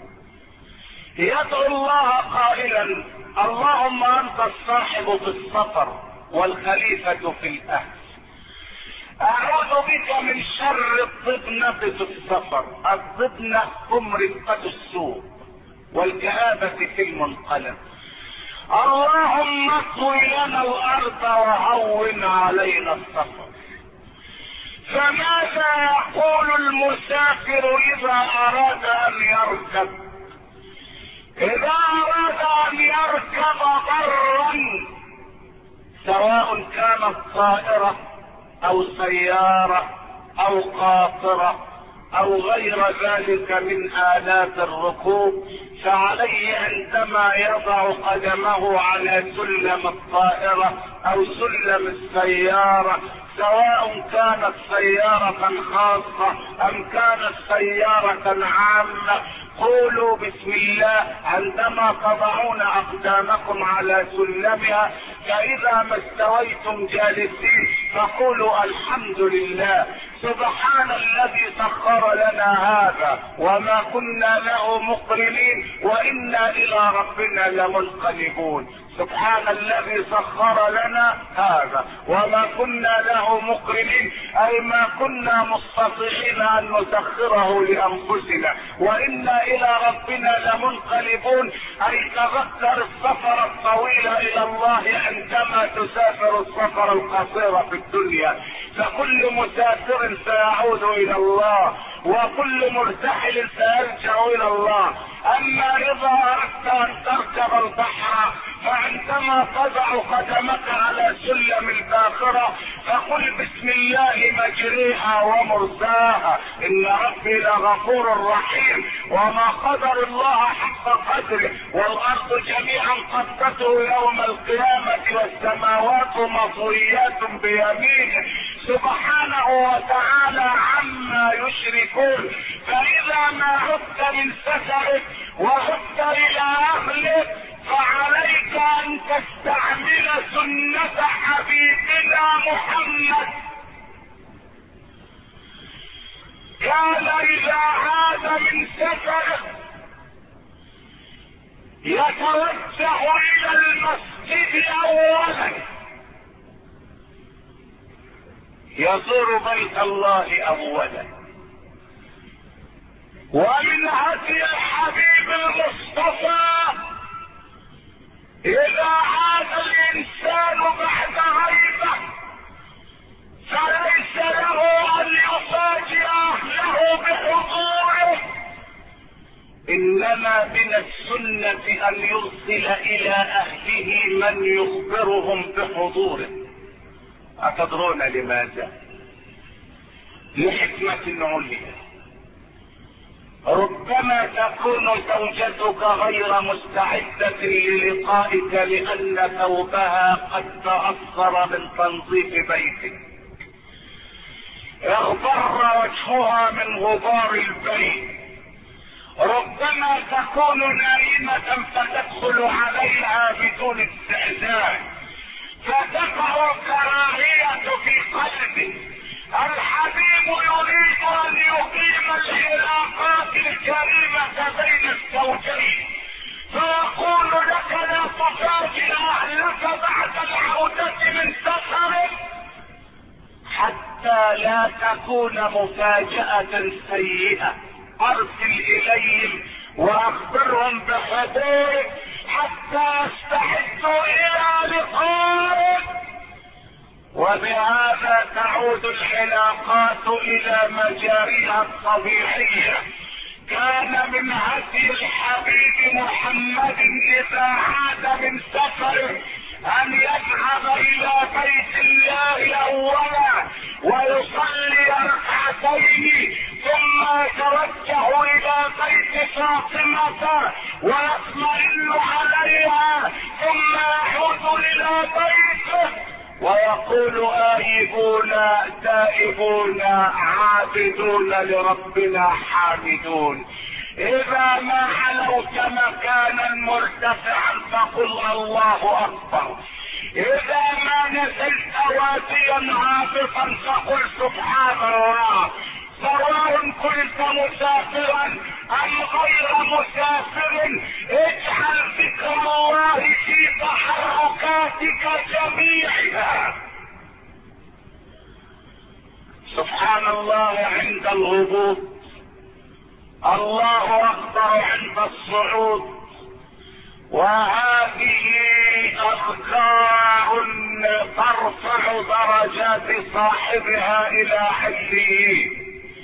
يدعو الله قائلا: اللهم انت الصاحب في السفر والخليفة في الاهل، اعوذ بك من شر الضبنة في السفر. الضبنة هم رفقة السوء والكآبة في المنقلب. اللهم اطوي لنا الارض وهون علينا السفر. فماذا يقول المسافر اذا اراد ان يركب؟ اذا اراد ان يركب برا، سواء كانت طائرة او سيارة او قاطرة او غير ذلك من آلات الركوب، فعليه عندما يضع قدمه على سلم الطائرة او سلم السيارة، سواء كانت سيارة خاصة ام كانت سيارة عامة، قولوا بسم الله عندما تضعون اقدامكم على سلمها. فاذا ما استويتم جالسين فقولوا: الحمد لله، سبحان الذي سخر لنا هذا وما كنا له مقرنين وانا الى ربنا لمنقلبون. سبحان الذي سخر لنا هذا وما كنا له مقرنين، اي ما كنا مستطيعين ان نسخره لانفسنا وانا الى ربنا لمنقلبون. اي تذكر السفر الطويل الى الله عندما تسافر السفر القصير في الدنيا، فكل مسافر سيعود الى الله وكل مرتحل سيرجع الى الله. اما اذا اردت ان تركب البحر، فعندما تضع قدمك على سلم الباخرة فقل: بسم الله مجريها ومرساها، ان ربي لغفور رحيم. وما قدر الله حق قدره، والارض جميعا قبضته يوم القيامة والسماوات مطويات بيمينه سبحانه وتعالى عما يشركون. فاذا ما عدت من سفرك وعدت الى اهلك فعليك ان تستعمل سنة حبيبنا محمد. كان اذا عاد من سفره يتوجه الى المسجد اولا، يزور بيت الله اولا. ومن هدي الحبيب المصطفى اذا عاد الانسان بعد غيبة فليس له ان يفاجئ اهله بحضوره، انما من السنة ان يرسل الى اهله من يخبرهم بحضوره. اتدرون لماذا؟ لحكمة عليا. ربما تكون زوجتك غير مستعدة للقائك لان ثوبها قد تأثر من تنظيف بيتك، اغبر وجهها من غبار البيت. ربما تكون نائمة فتدخل عليها بدون استئذان فتقع الكراهية في قلبك. الحبيب يريد ان يقيم العلاقات الكريمة بين الزوجين، فيقول لك: لا تفاجئ اهلك بعد العودة من سفرك حتى لا تكون مفاجأة سيئة ارسل اليهم واخبرهم بحضورك حتى يستعدوا الى لقائك. وبهذا تعود العلاقات الى مجاريها الطبيعية. كان من هدي الحبيب محمد اذا عاد من سفره ان يذهب الى بيت الله اولا ويصلي ركعتين ثم يتوجه الى بيت فاطمة ويطمئن عليها ثم يعود الى بيته ويقول آيبون تائبون عابدون لربنا حامدون. اذا ما علوت مكانا مرتفعا فقل الله اكبر. اذا ما نزلت واديا هابطا فقل سبحان الله. سواء كنت مسافرا ام غير مسافر اجعل ذكر الله في تحركاتك جميعها. سبحان الله عند الهبوط، الله اكبر عند الصعود. وهذه اذكار ترفع درجات صاحبها الى عليين.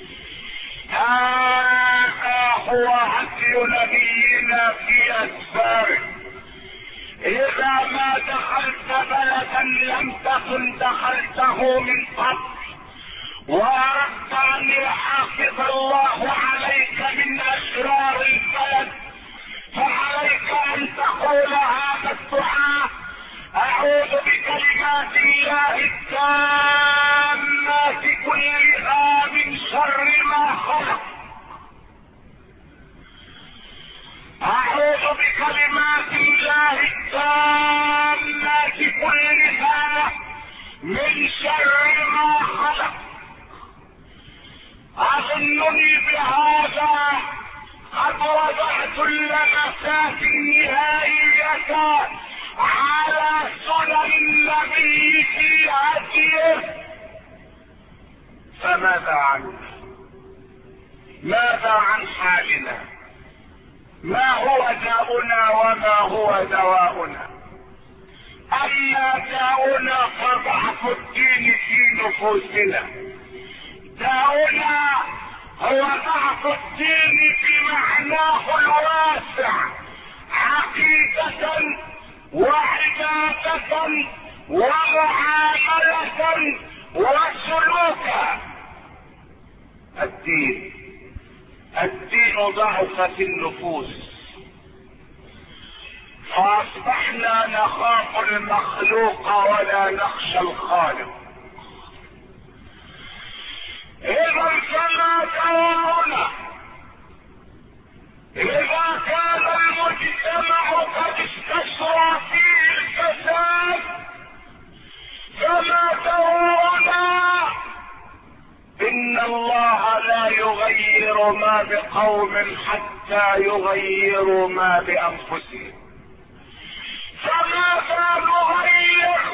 هذا هو هدي نبينا في اسفاره. اذا ما دخلت بلدا لم تكن دخلته من قبل واردت ان يحافظ الله عليك من اشرار البلد فعليك ان تقول هذا الدعاء: اعوذ بكلمات الله التامات كلها من شر ما خلق. اعوذ بكلمات الله التامات كلها من شر ما خلق. اظنني بهذا قد وضعت اللمسات النهائية على سنن النبي في هديه. فماذا عنه؟ ماذا عن حالنا؟ ما هو داؤنا وما هو دواؤنا؟ اما داؤنا فضعف الدين في نفوسنا. داؤنا هو ضعف الدين في معناه الواسع، عقيدة وعبادة ومعاملة وسلوكا. الدين الدين ضعف في النفوس، فاصبحنا نخاف المخلوق ولا نخشى الخالق. اذا فما دواؤنا؟ اذا كان المجتمع قد استشرى فيه الفساد فما دواؤنا؟ ان الله لا يغير ما بقوم حتى يغيروا ما بانفسهم. فماذا نغير؟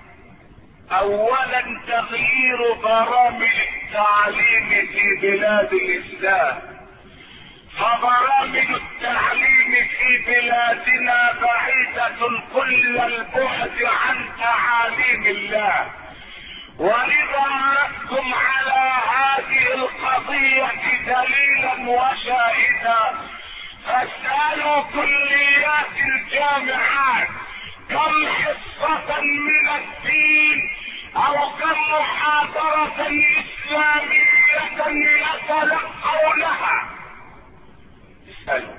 اولا تغيير برامج التعليم في بلاد الاسلام. فبرامج التعليم في بلادنا بعيدة كل البعد عن تعاليم الله. ولذا اردتم على هذه القضية دليلا وشاهدا. فاسألوا كليات الجامعات كم حصة من الدين او كم محاضرة اسلامية يتلقونها. اسألوا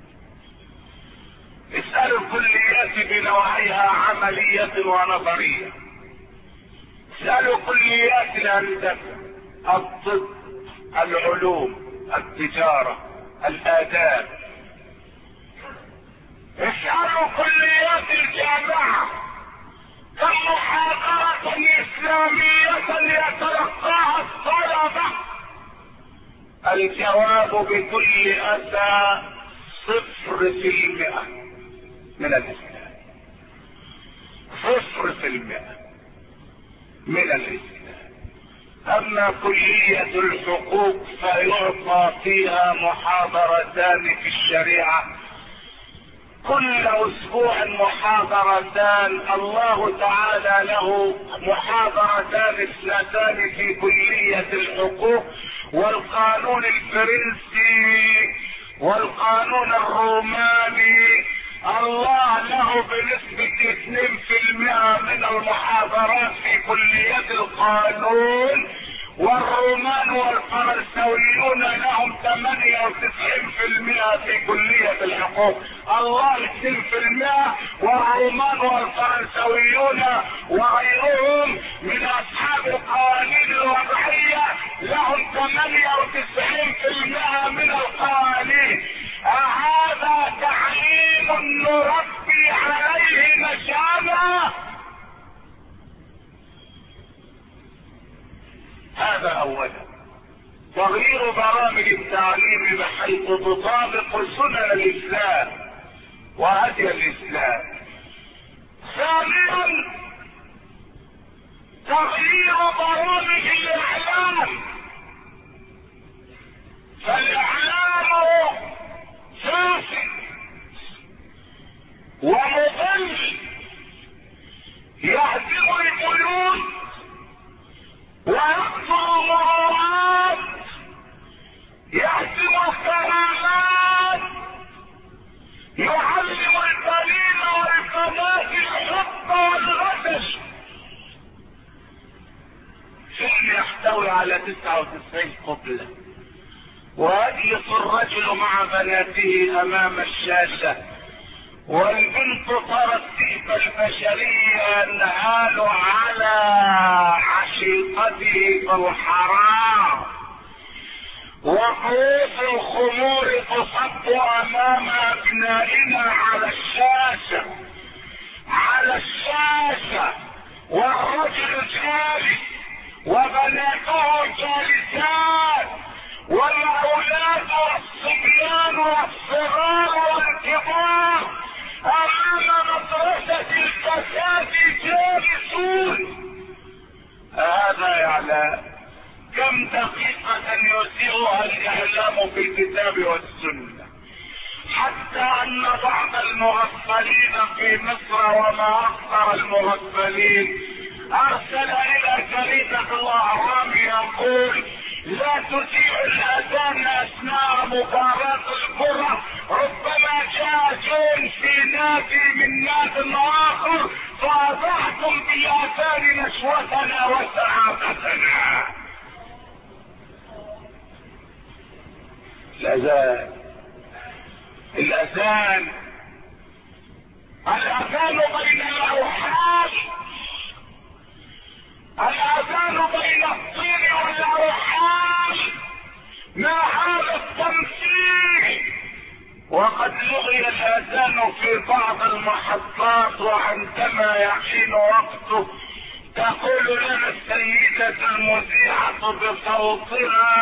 اسألوا الكليات بنوعها عملية ونظرية. اسألوا كليات الهندسة، الطب، العلوم، التجارة، الآداب. اسألوا كليات الجامعة كم محاضرة إسلامية يتلقاها الطلبة. الجواب بكل أسى صفر في المئة من الإسلام. صفر في المئة من الإسلام. اما كلية الحقوق فيعطى فيها محاضرتان في الشريعة، كل اسبوع محاضرتان. الله تعالى له محاضرتان اثنتان في كلية الحقوق، والقانون الفرنسي والقانون الروماني الله له بنسبة اثنين في المئة من المحاضرات في كلية القانون، والرومان والفرنسويون لهم ثمانية وتسعين في المئة في كلية الحقوق. الله اثنين في المئة، والرومان والفرنسويون وغيرهم من اصحاب القوانين الوضعية لهم ثمانية وتسعين في المئة من القوانين. هذا تعليم نربي عليه نشأنا. هذا اولا. تغيير برامج التعليم بحيث تطابق سنن الاسلام وهدي الاسلام. ثانيا تغيير برامج الاعلام، فالاعلام فاسد ومضل يهدم البيوت ويقتل المرورات، يهدم الكرامات، يعلم البنين والبنات الحب والغدر. فيلم يحتوي على تسعة وتسعين قبلة، ويجلس الرجل مع بناته امام الشاشة، والبنت ترى الذئب البشري ينهال على عشيقته بالحرام، وكؤوس الخمور تصب امام ابنائنا على الشاشة على الشاشة والرجل جالس وبناته جالسات، والاولاد والصبيان والصغار والكبار امام مدرسة الفساد جالسون. هذا يعني كم دقيقة يسيرها الاعلام في الكتاب والسنة، حتى ان بعض المغفلين في مصر وما اكثر المغفلين ارسل الى جريدة الاهرام يقول لا تذيع الاذان اثناء مباراة الكرة، ربما جاء جون في نادي من نادي اخر فاضعتم بالاذان نشوتنا وسعادتنا. الاذان الاذان الاذان بين الاوحاش، الاذان بين الطين والاوحاش، ما هذا التمثيل؟ وقد لغي الاذان في بعض المحطات، وعندما يحين وقته تقول لنا السيدة المذيعة بصوتها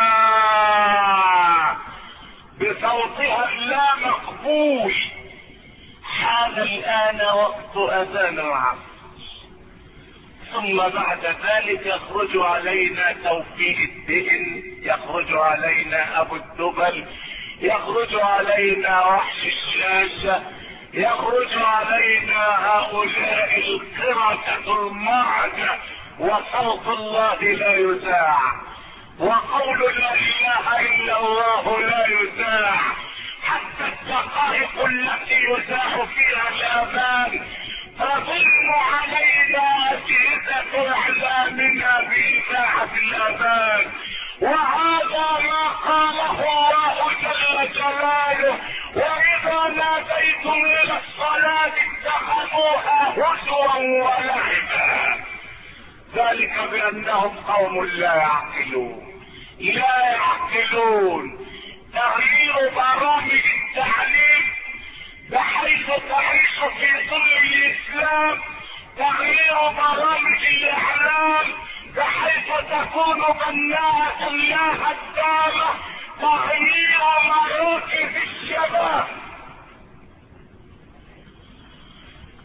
بصوتها اللا مقبول: حان الان وقت اذان العصر. ثم بعد ذلك يخرج علينا توفيق الدين، يخرج علينا ابو الدبل، يخرج علينا وحش الشاشة، يخرج علينا هؤلاء القردة المعدة، وصوت الله لا يذاع، وقول لا اله الا الله لا يذاع، حتى الدقائق التي يذاع فيها الاذان تضم علينا اجهزة اعلامنا باذاعة الاذان. وهذا ما قاله الله جل جلاله: واذا ناديتم الى الصلاة اتخذوها هزوا ولعبا. ذلك بانهم قوم لا يعقلون لا يعقلون. تغيير برامج التعليم بحيث تعيش في ظل الاسلام، تغيير برامج الاعلام بحيث تكون بناءة لا هدامة، تغيير مراكز الشباب.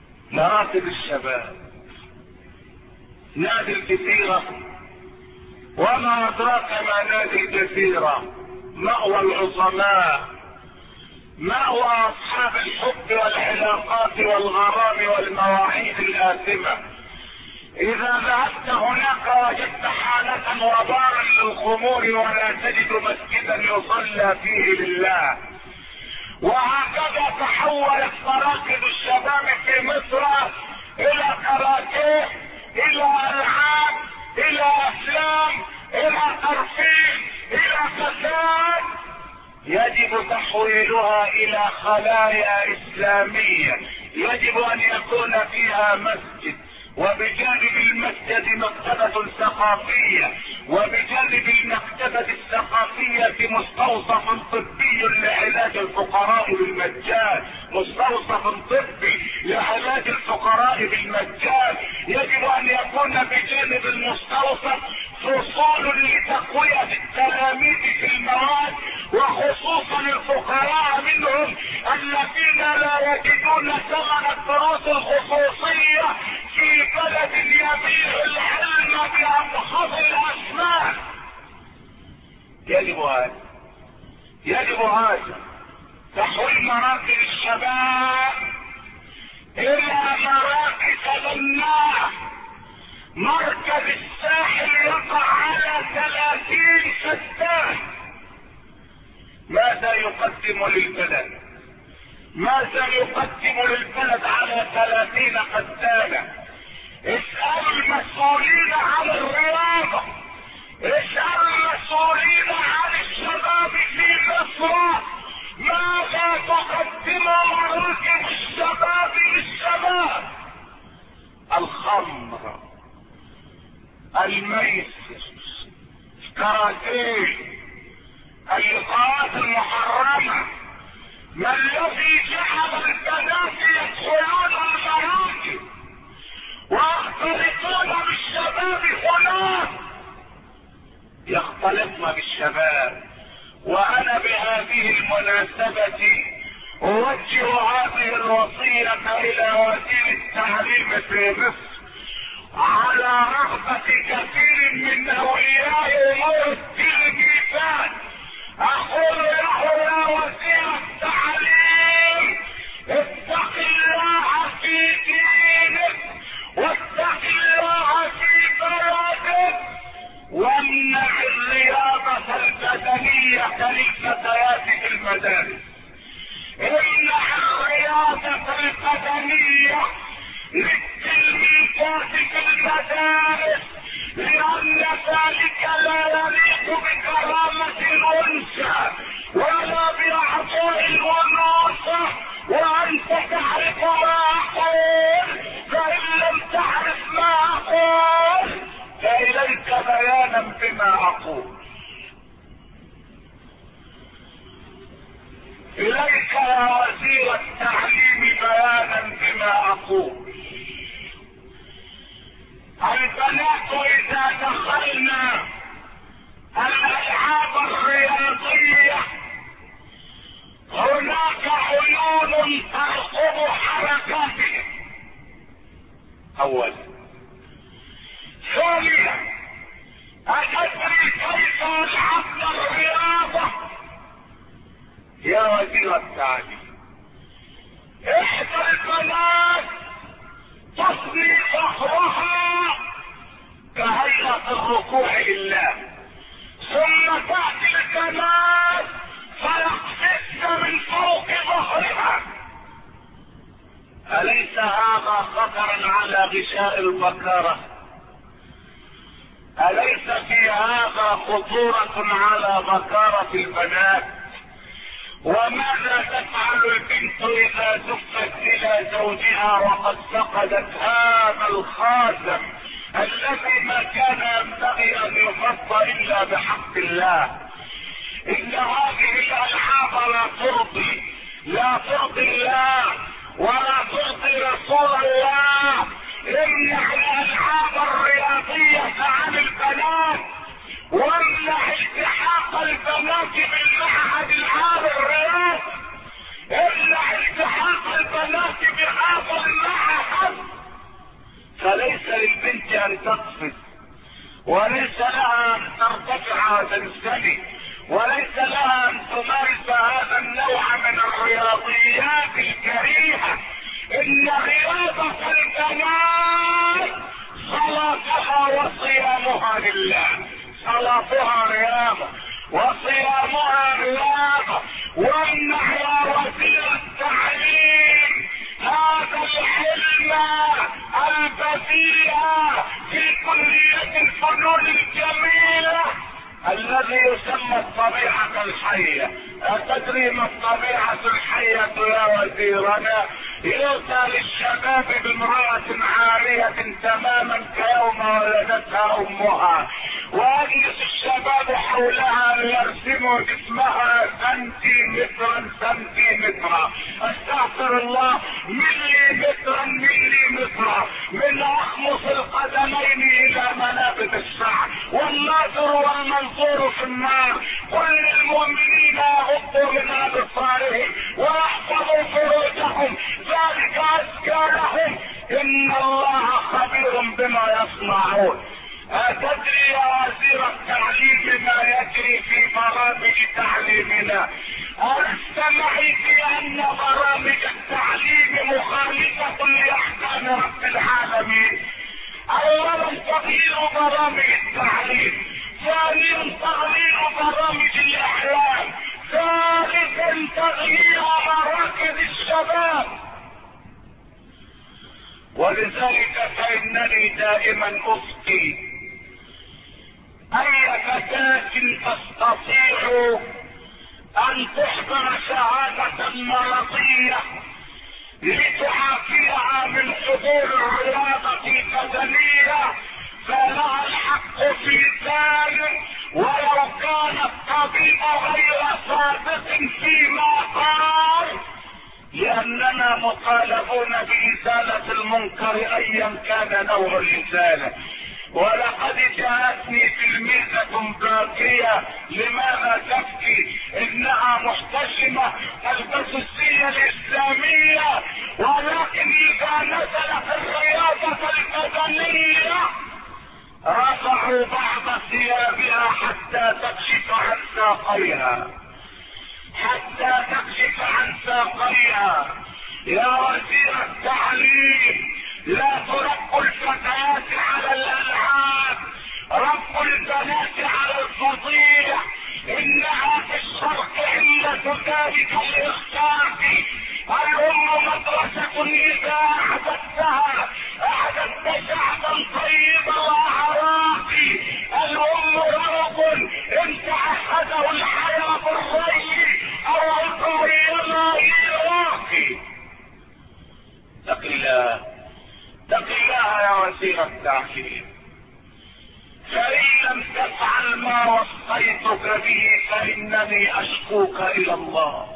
مراكز الشباب نادي الجزيرة وما ادراك ما نادي الجزيرة، مأوى العظماء، مأوى اصحاب الحب والعلاقات والغرام والمواعيد الآثمة. اذا ذهبت هناك وجدت حالة وبارا للخمور ولا تجد مسجدا يصلى فيه لله. وهكذا تحولت مراكز الشباب في مصر الى كراكيب، الى العاب، الى افلام، الى ترفيه، الى فساد. يجب تحويلها الى خلايا اسلامية، يجب ان يكون فيها مسجد، وبجانب المسجد مكتبة ثقافية، وبجانب المكتبة الثقافية مستوصف طبي لعلاج الفقراء بالمجان، مستوصف طبي لعلاج الفقراء بالمجان. يجب ان يكون بجانب المستوصف فصول لتقوية التلاميذ في المواد، وخصوصا الفقراء منهم الذين لا يجدون ثمن الدروس الخصوصية في بلد يبيع العلم بأبخص الأسماء. يجب هذا، يجب هذا تحويل مراكز الشباب إلى مراكز بناء. مركز الساحل يقع على ثلاثين فدان. ماذا يقدم للبلد؟ ماذا يقدم للبلد على ثلاثين فدانا؟ اسألوا المسؤولين عن الرياضة، اسألوا المسؤولين عن الشباب في مصر، ماذا تقدم مراكز الشباب للشباب؟ الخمر، الميسر، كاراتيه، اللقاءات المحرمة. ما الذي جعل البنات يدخلون المراكز ويختلطون بالشباب هناك؟ يختلطن بالشباب. وانا بهذه المناسبة اوجه هذه الوصية الى وزير التعليم في مصر على رغبة كثير من اولياء امور التلميذات. اقول له يا وزير التعليم، اتق الله في دينك واتق الله في بلدك، وامنع الرياضة البدنية للفتيات في المدارس. امنع الرياضة البدنية للتلميذات في المدارس، لأن ذلك لا يليق بكرامة الأنثى ولا بأعضاء الأنوثة. وأنت تعرف ما أقول، فإن لم تعرف ما أقول فإليك بيانا بما أقول. إليك يا وزير التعليم بيانا بما أقول. البنات إذا دخلنا الألعاب الرياضية هناك عيون ترقب حركاتهم أولا. ثانيا، أتدري كيف يلعبن الرياضة؟ يا وزير التعليم، إحدى البنات تصني ظهرها كهيئة الركوع لله، ثم تأتي البنات فيقفزن من فوق ظهرها. أليس هذا خطرا على غشاء البكارة؟ أليس في هذا خطورة على بكارة البنات؟ وماذا تفعل البنت اذا زفت الى زوجها وقد فقدت هذا الخاتم الذي ما كان ينبغي ان يفض الا بحق الله؟ ان هذه الالعاب لا ترضي، لا ترضي الله ولا ترضي رسول الله. امنع الالعاب الرياضية عن البنات، وامنع التحاق البنات بالمعهد العام الرياض، امنع التحاق البنات بهذا المعهد. فليس للبنت ان تقفز وليس لها ان ترتفع وتنسلي، وليس لها ان تمارس هذا النوع من الرياضيات الكريهة. ان رياضة البنات صلاتها وصيامها لله، صلاتها رياضة وصيامها رياضة. وامنع يا وزير التعليم هذا العلم البديع في كلية الفنون الجميلة الذي يسمى الطبيعة الحية. أتدري ما الطبيعة الحية يا وزيرنا؟ يؤتى للشباب بامرأة عارية تماما كيوم ولدتها امها، ويجلس الشباب حولها ليرسموا جسمها سنتيمترا سنتيمترا، استغفر الله، مليمترا مليمترا، من اخمص القدمين الى منابت الشعر. والناظر والمنظور في النار. كل المؤمنين يغضوا من ابصارهم ويحفظوا فروجهم، ذلك ازكى لهم، ان الله خبير بما يصنعون. أتدري يا وزير التعليم ما يجري في برامج تعليمنا؟ ألست معي في أن برامج التعليم مخالفة لأحكام رب العالمين؟ أولا تغيير برامج التعليم، ثانيا تغيير برامج الإعلام، ثالثا تغيير مراكز الشباب. ولذلك فإنني دائما أفتي أي فتاة تستطيع أن تحضر شهادة مرضية لتعافيها من حضور الرياضة البدنية فلها الحق في ذلك، ولو كان الطبيب غير صادق فيما قال، لأننا مطالبون بإزالة المنكر أيا كان نوع الإزالة. ولقد جاءتني تلميذة باكية، لماذا تبكي؟ انها محتشمة تلبس الزي الاسلامية، ولكن اذا نزلت الرياضة البدنية رفعوا بعض ثيابها حتى تكشف عن ساقيها، حتى تكشف عن ساقيها. يا وزير التعليم، لا تربوا الفتيات على الالعاب، ربوا البنات على الفضيلة. انها في الشرق علة ذلك الاخلاق. الام مدرسة اذا اعددتها اعددت شعبا طيبا وعراقي. الام رب ان تعهده الحياة بالري او القويما يراقي. اتق الله، اتق الله يا وزير التعليم، فإن لم تفعل ما وصيتك به فإنني أشكوك إلى الله.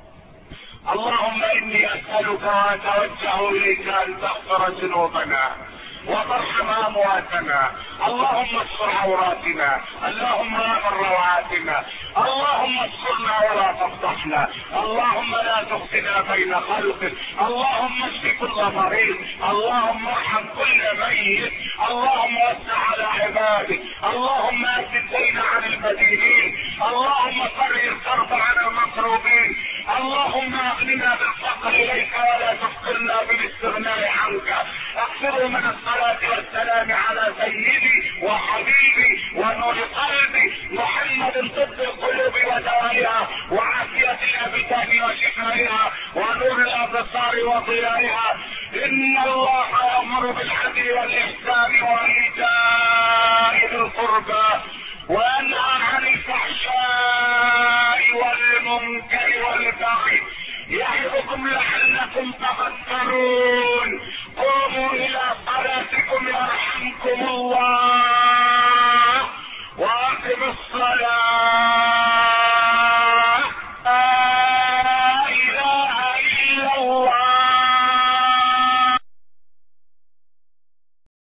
اللهم إني أسألك وأتوجه إليك أن تغفر ذنوبنا وترحم امواتنا. اللهم استر عوراتنا، اللهم امن روعاتنا، اللهم استرنا ولا تفضحنا، اللهم لا تخزنا بين خلقك، اللهم اشف كل مريض، اللهم ارحم كل ميت، اللهم وسع على عبادك، اللهم اد الدين عن المدينين، اللهم فرج الكرب عن المكروبين، اللهم اغننا بالفقر اليك ولا تفقرنا بالاستغناء عنك. اغفر من الصلاة والسلام على سيدي وحبيبي ونور قلبي محمد طب القلوب ودوائها وعافية الابدان وشفائها ونور الابصار وضيائها. ان الله يأمر بالعدل والاحسان وايتاء ذي القربى وينهى عن الفحشاء والمنكر والبغي يعظكم لعلكم تذكرون. قوموا الى صلاتكم يرحمكم الله واقم الصلاة.